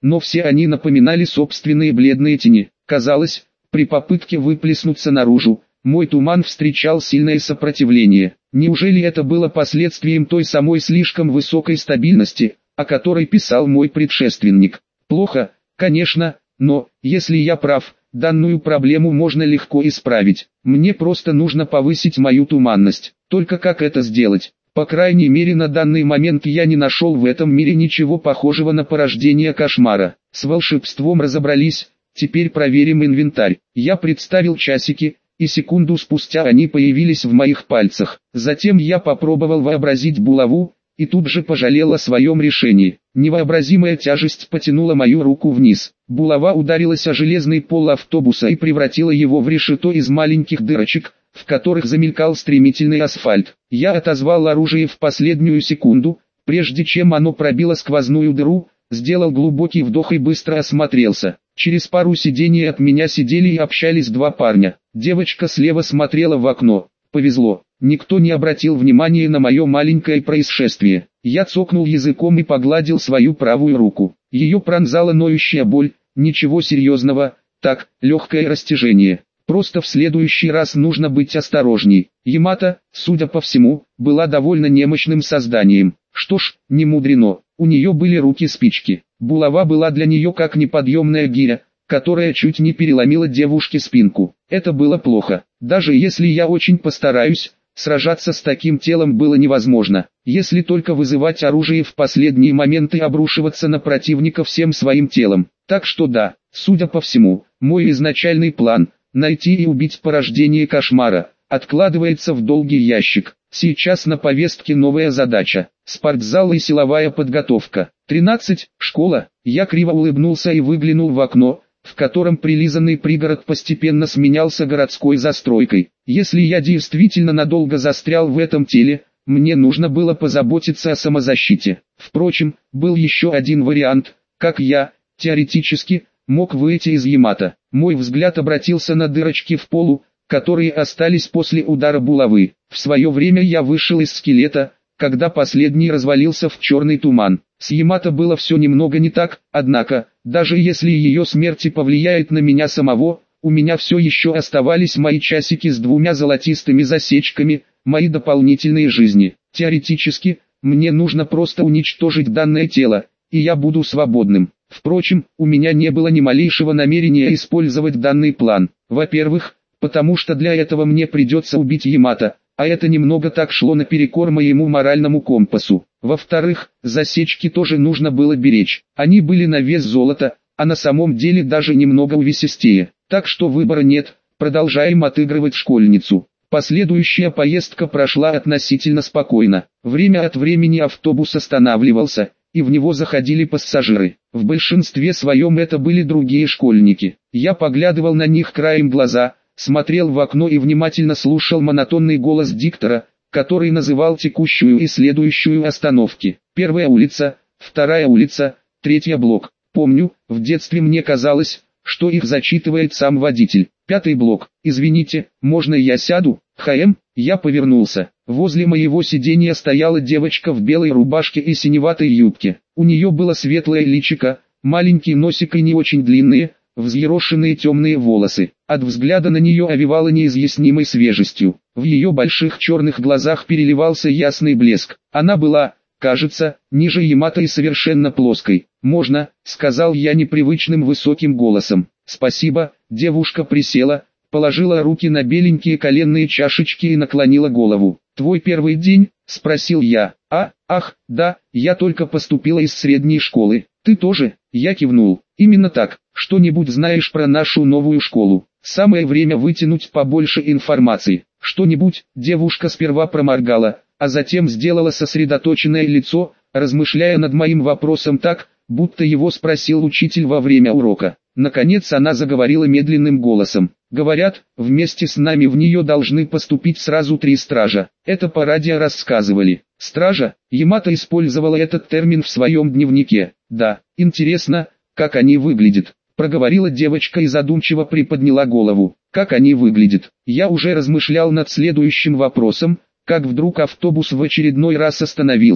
но все они напоминали собственные бледные тени. Казалось, при попытке выплеснуться наружу, мой туман встречал сильное сопротивление. Неужели это было последствием той самой слишком высокой стабильности, о которой писал мой предшественник? Плохо, конечно, но, если я прав, данную проблему можно легко исправить. Мне просто нужно повысить мою туманность. Только как это сделать? По крайней мере на данный момент я не нашел в этом мире ничего похожего на порождение кошмара. С волшебством разобрались, теперь проверим инвентарь. Я представил часики, и секунду спустя они появились в моих пальцах. Затем я попробовал вообразить булаву, и тут же пожалел о своем решении. Невообразимая тяжесть потянула мою руку вниз. Булава ударилась о железный пол автобуса и превратила его в решето из маленьких дырочек, в которых замелькал стремительный асфальт. Я отозвал оружие в последнюю секунду, прежде чем оно пробило сквозную дыру, сделал глубокий вдох и быстро осмотрелся. Через пару сидений от меня сидели и общались два парня. Девочка слева смотрела в окно. Повезло. Никто не обратил внимания на мое маленькое происшествие. Я цокнул языком и погладил свою правую руку. Ее пронзала ноющая боль, ничего серьезного, так, легкое растяжение. Просто в следующий раз нужно быть осторожней. Ямато, судя по всему, была довольно немощным созданием. Что ж, не мудрено, у нее были руки-спички. Булава была для нее как неподъемная гиря, которая чуть не переломила девушке спинку. Это было плохо. Даже если я очень постараюсь, сражаться с таким телом было невозможно, если только вызывать оружие в последние моменты и обрушиваться на противника всем своим телом. Так что да, судя по всему, мой изначальный план – найти и убить порождение кошмара – откладывается в долгий ящик. Сейчас на повестке новая задача – спортзал и силовая подготовка. тринадцать. Школа. Я криво улыбнулся и выглянул в окно, в котором прилизанный пригород постепенно сменялся городской застройкой. Если я действительно надолго застрял в этом теле, мне нужно было позаботиться о самозащите. Впрочем, был еще один вариант, как я, теоретически, мог выйти из Ямато. Мой взгляд обратился на дырочки в полу, которые остались после удара булавы. В свое время я вышел из скелета, когда последний развалился в черный туман. С Ямато было все немного не так, однако, даже если ее смерть повлияет на меня самого, у меня все еще оставались мои часики с двумя золотистыми засечками, мои дополнительные жизни. Теоретически, мне нужно просто уничтожить данное тело, и я буду свободным. Впрочем, у меня не было ни малейшего намерения использовать данный план. Во-первых, потому что для этого мне придется убить Ямато, а это немного так шло наперекор моему моральному компасу. Во-вторых, засечки тоже нужно было беречь. Они были на вес золота, а на самом деле даже немного увесистее. Так что выбора нет, продолжаем отыгрывать школьницу. Последующая поездка прошла относительно спокойно. Время от времени автобус останавливался, и в него заходили пассажиры. В большинстве своем это были другие школьники. Я поглядывал на них краем глаза, смотрел в окно и внимательно слушал монотонный голос диктора, который называл текущую и следующую остановки. Первая улица, вторая улица, третья блок. Помню, в детстве мне казалось, что их зачитывает сам водитель. Пятый блок. Извините, можно я сяду? ХМ, я повернулся. Возле моего сиденья стояла девочка в белой рубашке и синеватой юбке. У нее было светлое личико, маленький носик и не очень длинные, взъерошенные темные волосы. От взгляда на нее овевало неизъяснимой свежестью. В ее больших черных глазах переливался ясный блеск. Она была, кажется, ниже Ямато и совершенно плоской. «Можно», — сказал я непривычным высоким голосом. «Спасибо». Девушка присела, положила руки на беленькие коленные чашечки и наклонила голову. «Твой первый день?» — спросил я. «А, ах, да, я только поступила из средней школы. Ты тоже?» Я кивнул. «Именно так. Что-нибудь знаешь про нашу новую школу?» «Самое время вытянуть побольше информации». «Что-нибудь?» Девушка сперва проморгала, а затем сделала сосредоточенное лицо, размышляя над моим вопросом так, будто его спросил учитель во время урока. Наконец она заговорила медленным голосом. «Говорят, вместе с нами в нее должны поступить сразу три стража. Это по радио рассказывали». «Стража?» Ямато использовала этот термин в своем дневнике. «Да, интересно, как они выглядят», — проговорила девочка и задумчиво приподняла голову. «Как они выглядят?» Я уже размышлял над следующим вопросом, как вдруг автобус в очередной раз остановился,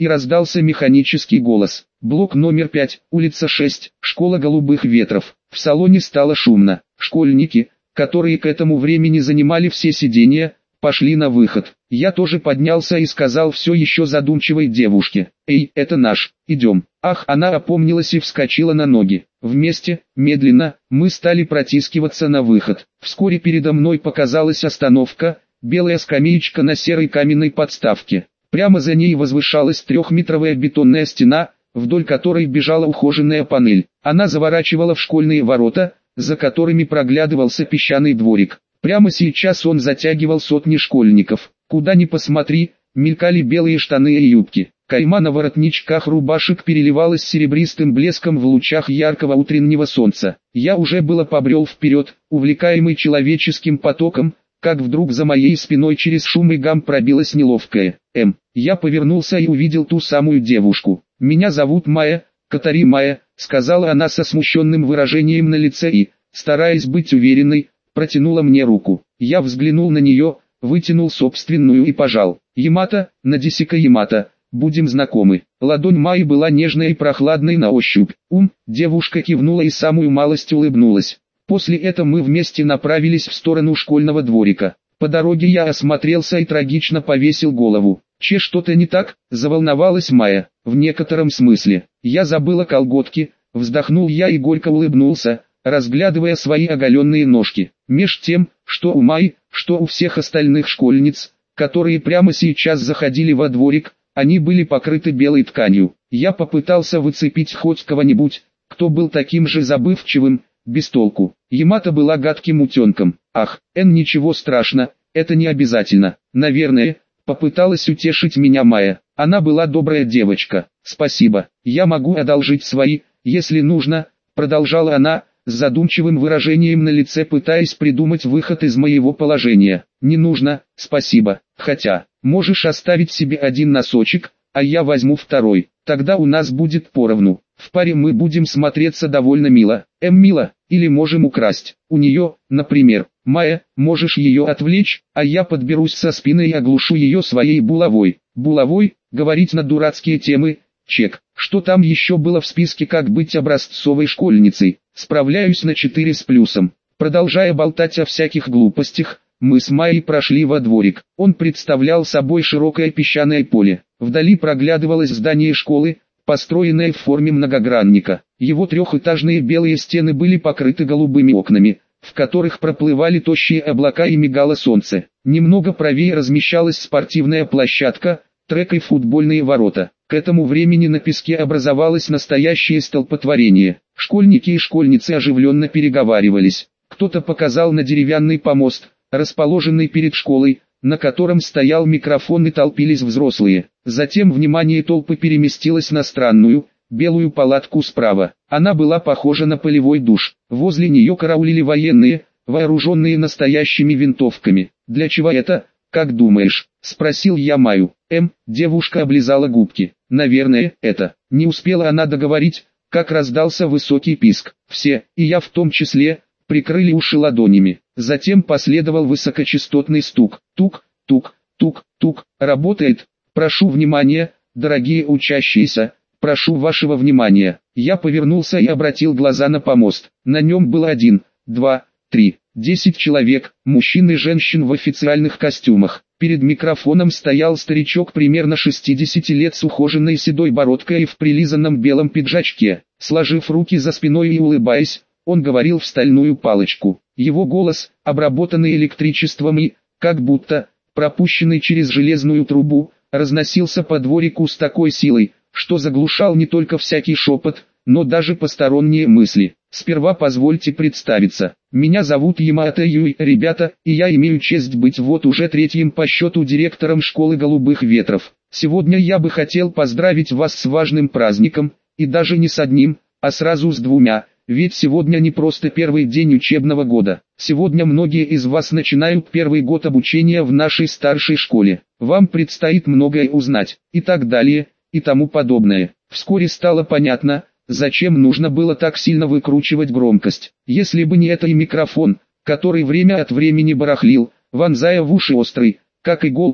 и раздался механический голос. Блок номер пять, улица шесть, школа голубых ветров. В салоне стало шумно. Школьники, которые к этому времени занимали все сиденья, пошли на выход. Я тоже поднялся и сказал все еще задумчивой девушке: «Эй, это наш, идем». Ах, она опомнилась и вскочила на ноги. Вместе, медленно, мы стали протискиваться на выход. Вскоре передо мной показалась остановка, белая скамеечка на серой каменной подставке. Прямо за ней возвышалась трехметровая бетонная стена, вдоль которой бежала ухоженная панель. Она заворачивала в школьные ворота, за которыми проглядывался песчаный дворик. Прямо сейчас он затягивал сотни школьников. Куда ни посмотри, мелькали белые штаны и юбки. Кайма на воротничках рубашек переливалась серебристым блеском в лучах яркого утреннего солнца. Я уже было побрел вперед, увлекаемый человеческим потоком, как вдруг за моей спиной через шум и гам пробилась неловкая «М». Я повернулся и увидел ту самую девушку. «Меня зовут Майя, Катари Майя», — сказала она со смущенным выражением на лице и, стараясь быть уверенной, протянула мне руку. Я взглянул на нее, вытянул собственную и пожал. «Ямато, Надисика Ямато, будем знакомы». Ладонь Майи была нежной и прохладной на ощупь. «Ум», девушка кивнула и самую малость улыбнулась. После этого мы вместе направились в сторону школьного дворика. По дороге я осмотрелся и трагично повесил голову. «Че, что-то не так?» – заволновалась Майя. «В некотором смысле. Я забыла колготки», – вздохнул я и горько улыбнулся, разглядывая свои оголенные ножки. Меж тем, что у Майи, что у всех остальных школьниц, которые прямо сейчас заходили во дворик, они были покрыты белой тканью. Я попытался выцепить хоть кого-нибудь, кто был таким же забывчивым, без толку. Ямато была гадким утенком. «Ах, Эн, ничего страшно, это не обязательно. Наверное», — попыталась утешить меня Майя. «Она была добрая девочка. Спасибо. Я могу одолжить свои, если нужно», — продолжала она, с задумчивым выражением на лице пытаясь придумать выход из моего положения. «Не нужно, спасибо. Хотя, можешь оставить себе один носочек, а я возьму второй. Тогда у нас будет поровну. В паре мы будем смотреться довольно мило. Эм, мило, или можем украсть. У нее, например. Майя, можешь ее отвлечь, а я подберусь со спины и оглушу ее своей булавой». Булавой, говорить на дурацкие темы, чек. Что там еще было в списке, как быть образцовой школьницей? Справляюсь на четыре с плюсом. Продолжая болтать о всяких глупостях, мы с Майей прошли во дворик. Он представлял собой широкое песчаное поле. Вдали проглядывалось здание школы, построенное в форме многогранника. Его трехэтажные белые стены были покрыты голубыми окнами, в которых проплывали тощие облака и мигало солнце. Немного правее размещалась спортивная площадка, трек и футбольные ворота. К этому времени на песке образовалось настоящее столпотворение. Школьники и школьницы оживленно переговаривались. Кто-то показал на деревянный помост, расположенный перед школой, на котором стоял микрофон и толпились взрослые. Затем внимание толпы переместилось на странную, белую палатку справа. Она была похожа на полевой душ. Возле нее караулили военные, вооруженные настоящими винтовками. «Для чего это, как думаешь?» – спросил я Майю. М, девушка облизала губки. «Наверное, это». Не успела она договорить, как раздался высокий писк. Все, и я в том числе, прикрыли уши ладонями. Затем последовал высокочастотный стук. Тук, тук, тук, тук. «Работает. Прошу внимания, дорогие учащиеся, прошу вашего внимания». Я повернулся и обратил глаза на помост. На нем было один, два, три, десять человек, мужчин и женщин в официальных костюмах. Перед микрофоном стоял старичок примерно шестидесяти лет с ухоженной седой бородкой и в прилизанном белом пиджачке. Сложив руки за спиной и улыбаясь, он говорил в стальную палочку. Его голос, обработанный электричеством и, как будто, пропущенный через железную трубу, разносился по дворику с такой силой, что заглушал не только всякий шепот, но даже посторонние мысли. Сперва позвольте представиться. Меня зовут Ямато Юй, ребята, и я имею честь быть вот уже третьим по счету директором школы голубых ветров. Сегодня я бы хотел поздравить вас с важным праздником, и даже не с одним, а сразу с двумя, ведь сегодня не просто первый день учебного года. Сегодня многие из вас начинают первый год обучения в нашей старшей школе. Вам предстоит многое узнать, и так далее, и тому подобное. Вскоре стало понятно, зачем нужно было так сильно выкручивать громкость. Если бы не это и микрофон, который время от времени барахлил, вонзая в уши острый, как иголка,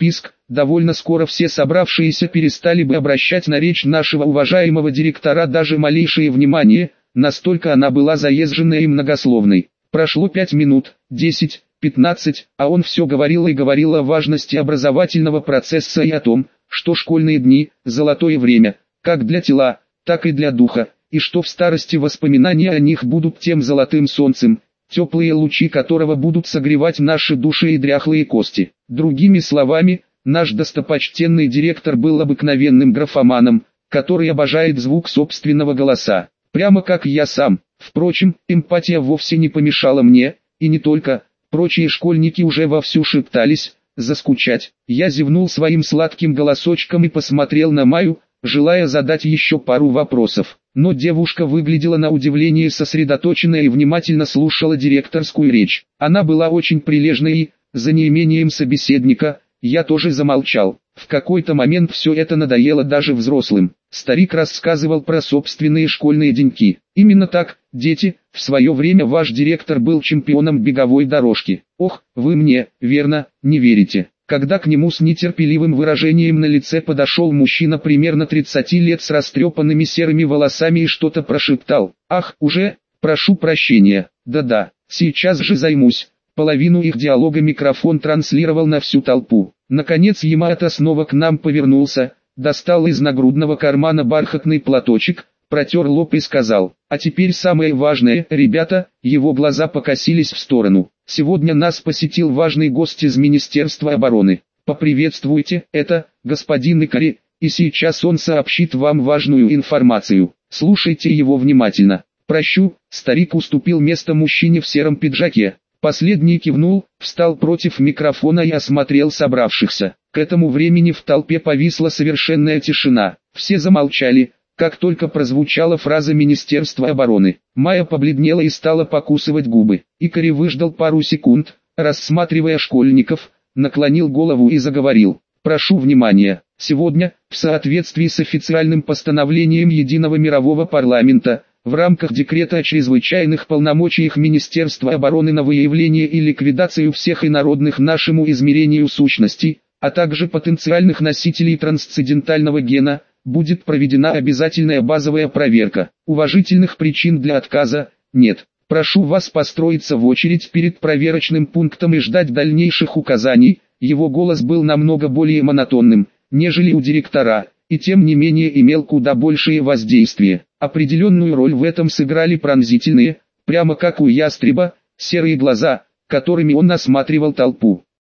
писк, довольно скоро все собравшиеся перестали бы обращать на речь нашего уважаемого директора даже малейшее внимание, настолько она была заезженной и многословной. Прошло пять минут, десять, пятнадцать, а он все говорил и говорил о важности образовательного процесса и о том, что школьные дни – золотое время, как для тела, так и для духа, и что в старости воспоминания о них будут тем золотым солнцем, теплые лучи которого будут согревать наши души и дряхлые кости. Другими словами, наш достопочтенный директор был обыкновенным графоманом, который обожает звук собственного голоса, прямо как я сам. Впрочем, эмпатия вовсе не помешала мне, и не только, прочие школьники уже вовсю шептались, заскучать. Я зевнул своим сладким голосочком и посмотрел на Майю, желая задать еще пару вопросов. Но девушка выглядела на удивление сосредоточенной и внимательно слушала директорскую речь. Она была очень прилежной и, за неимением собеседника, я тоже замолчал. В какой-то момент все это надоело даже взрослым. Старик рассказывал про собственные школьные деньки. Именно так, дети, в свое время ваш директор был чемпионом беговой дорожки. Ох, вы мне, верно, не верите. Когда к нему с нетерпеливым выражением на лице подошел мужчина примерно тридцати лет с растрепанными серыми волосами и что-то прошептал. Ах, уже, прошу прощения, да-да, сейчас же займусь. Половину их диалога микрофон транслировал на всю толпу. Наконец Ямато снова к нам повернулся, достал из нагрудного кармана бархатный платочек, протер лоб и сказал: «А теперь самое важное, ребята», его глаза покосились в сторону. «Сегодня нас посетил важный гость из Министерства обороны. Поприветствуйте, это, господин Икари, и сейчас он сообщит вам важную информацию. Слушайте его внимательно». «Прощу», старик уступил место мужчине в сером пиджаке. Последний кивнул, встал против микрофона и осмотрел собравшихся. К этому времени в толпе повисла совершенная тишина. Все замолчали, как только прозвучала фраза Министерства обороны. Майя побледнела и стала покусывать губы. Икари выждал пару секунд, рассматривая школьников, наклонил голову и заговорил. «Прошу внимания, сегодня, в соответствии с официальным постановлением Единого мирового парламента, в рамках декрета о чрезвычайных полномочиях Министерства обороны на выявление и ликвидацию всех инородных нашему измерению сущностей, а также потенциальных носителей трансцендентального гена, будет проведена обязательная базовая проверка. Уважительных причин для отказа нет. Прошу вас построиться в очередь перед проверочным пунктом и ждать дальнейших указаний». Его голос был намного более монотонным, нежели у директора, и тем не менее имел куда большее воздействие. Определенную роль в этом сыграли пронзительные, прямо как у ястреба, серые глаза, которыми он осматривал толпу.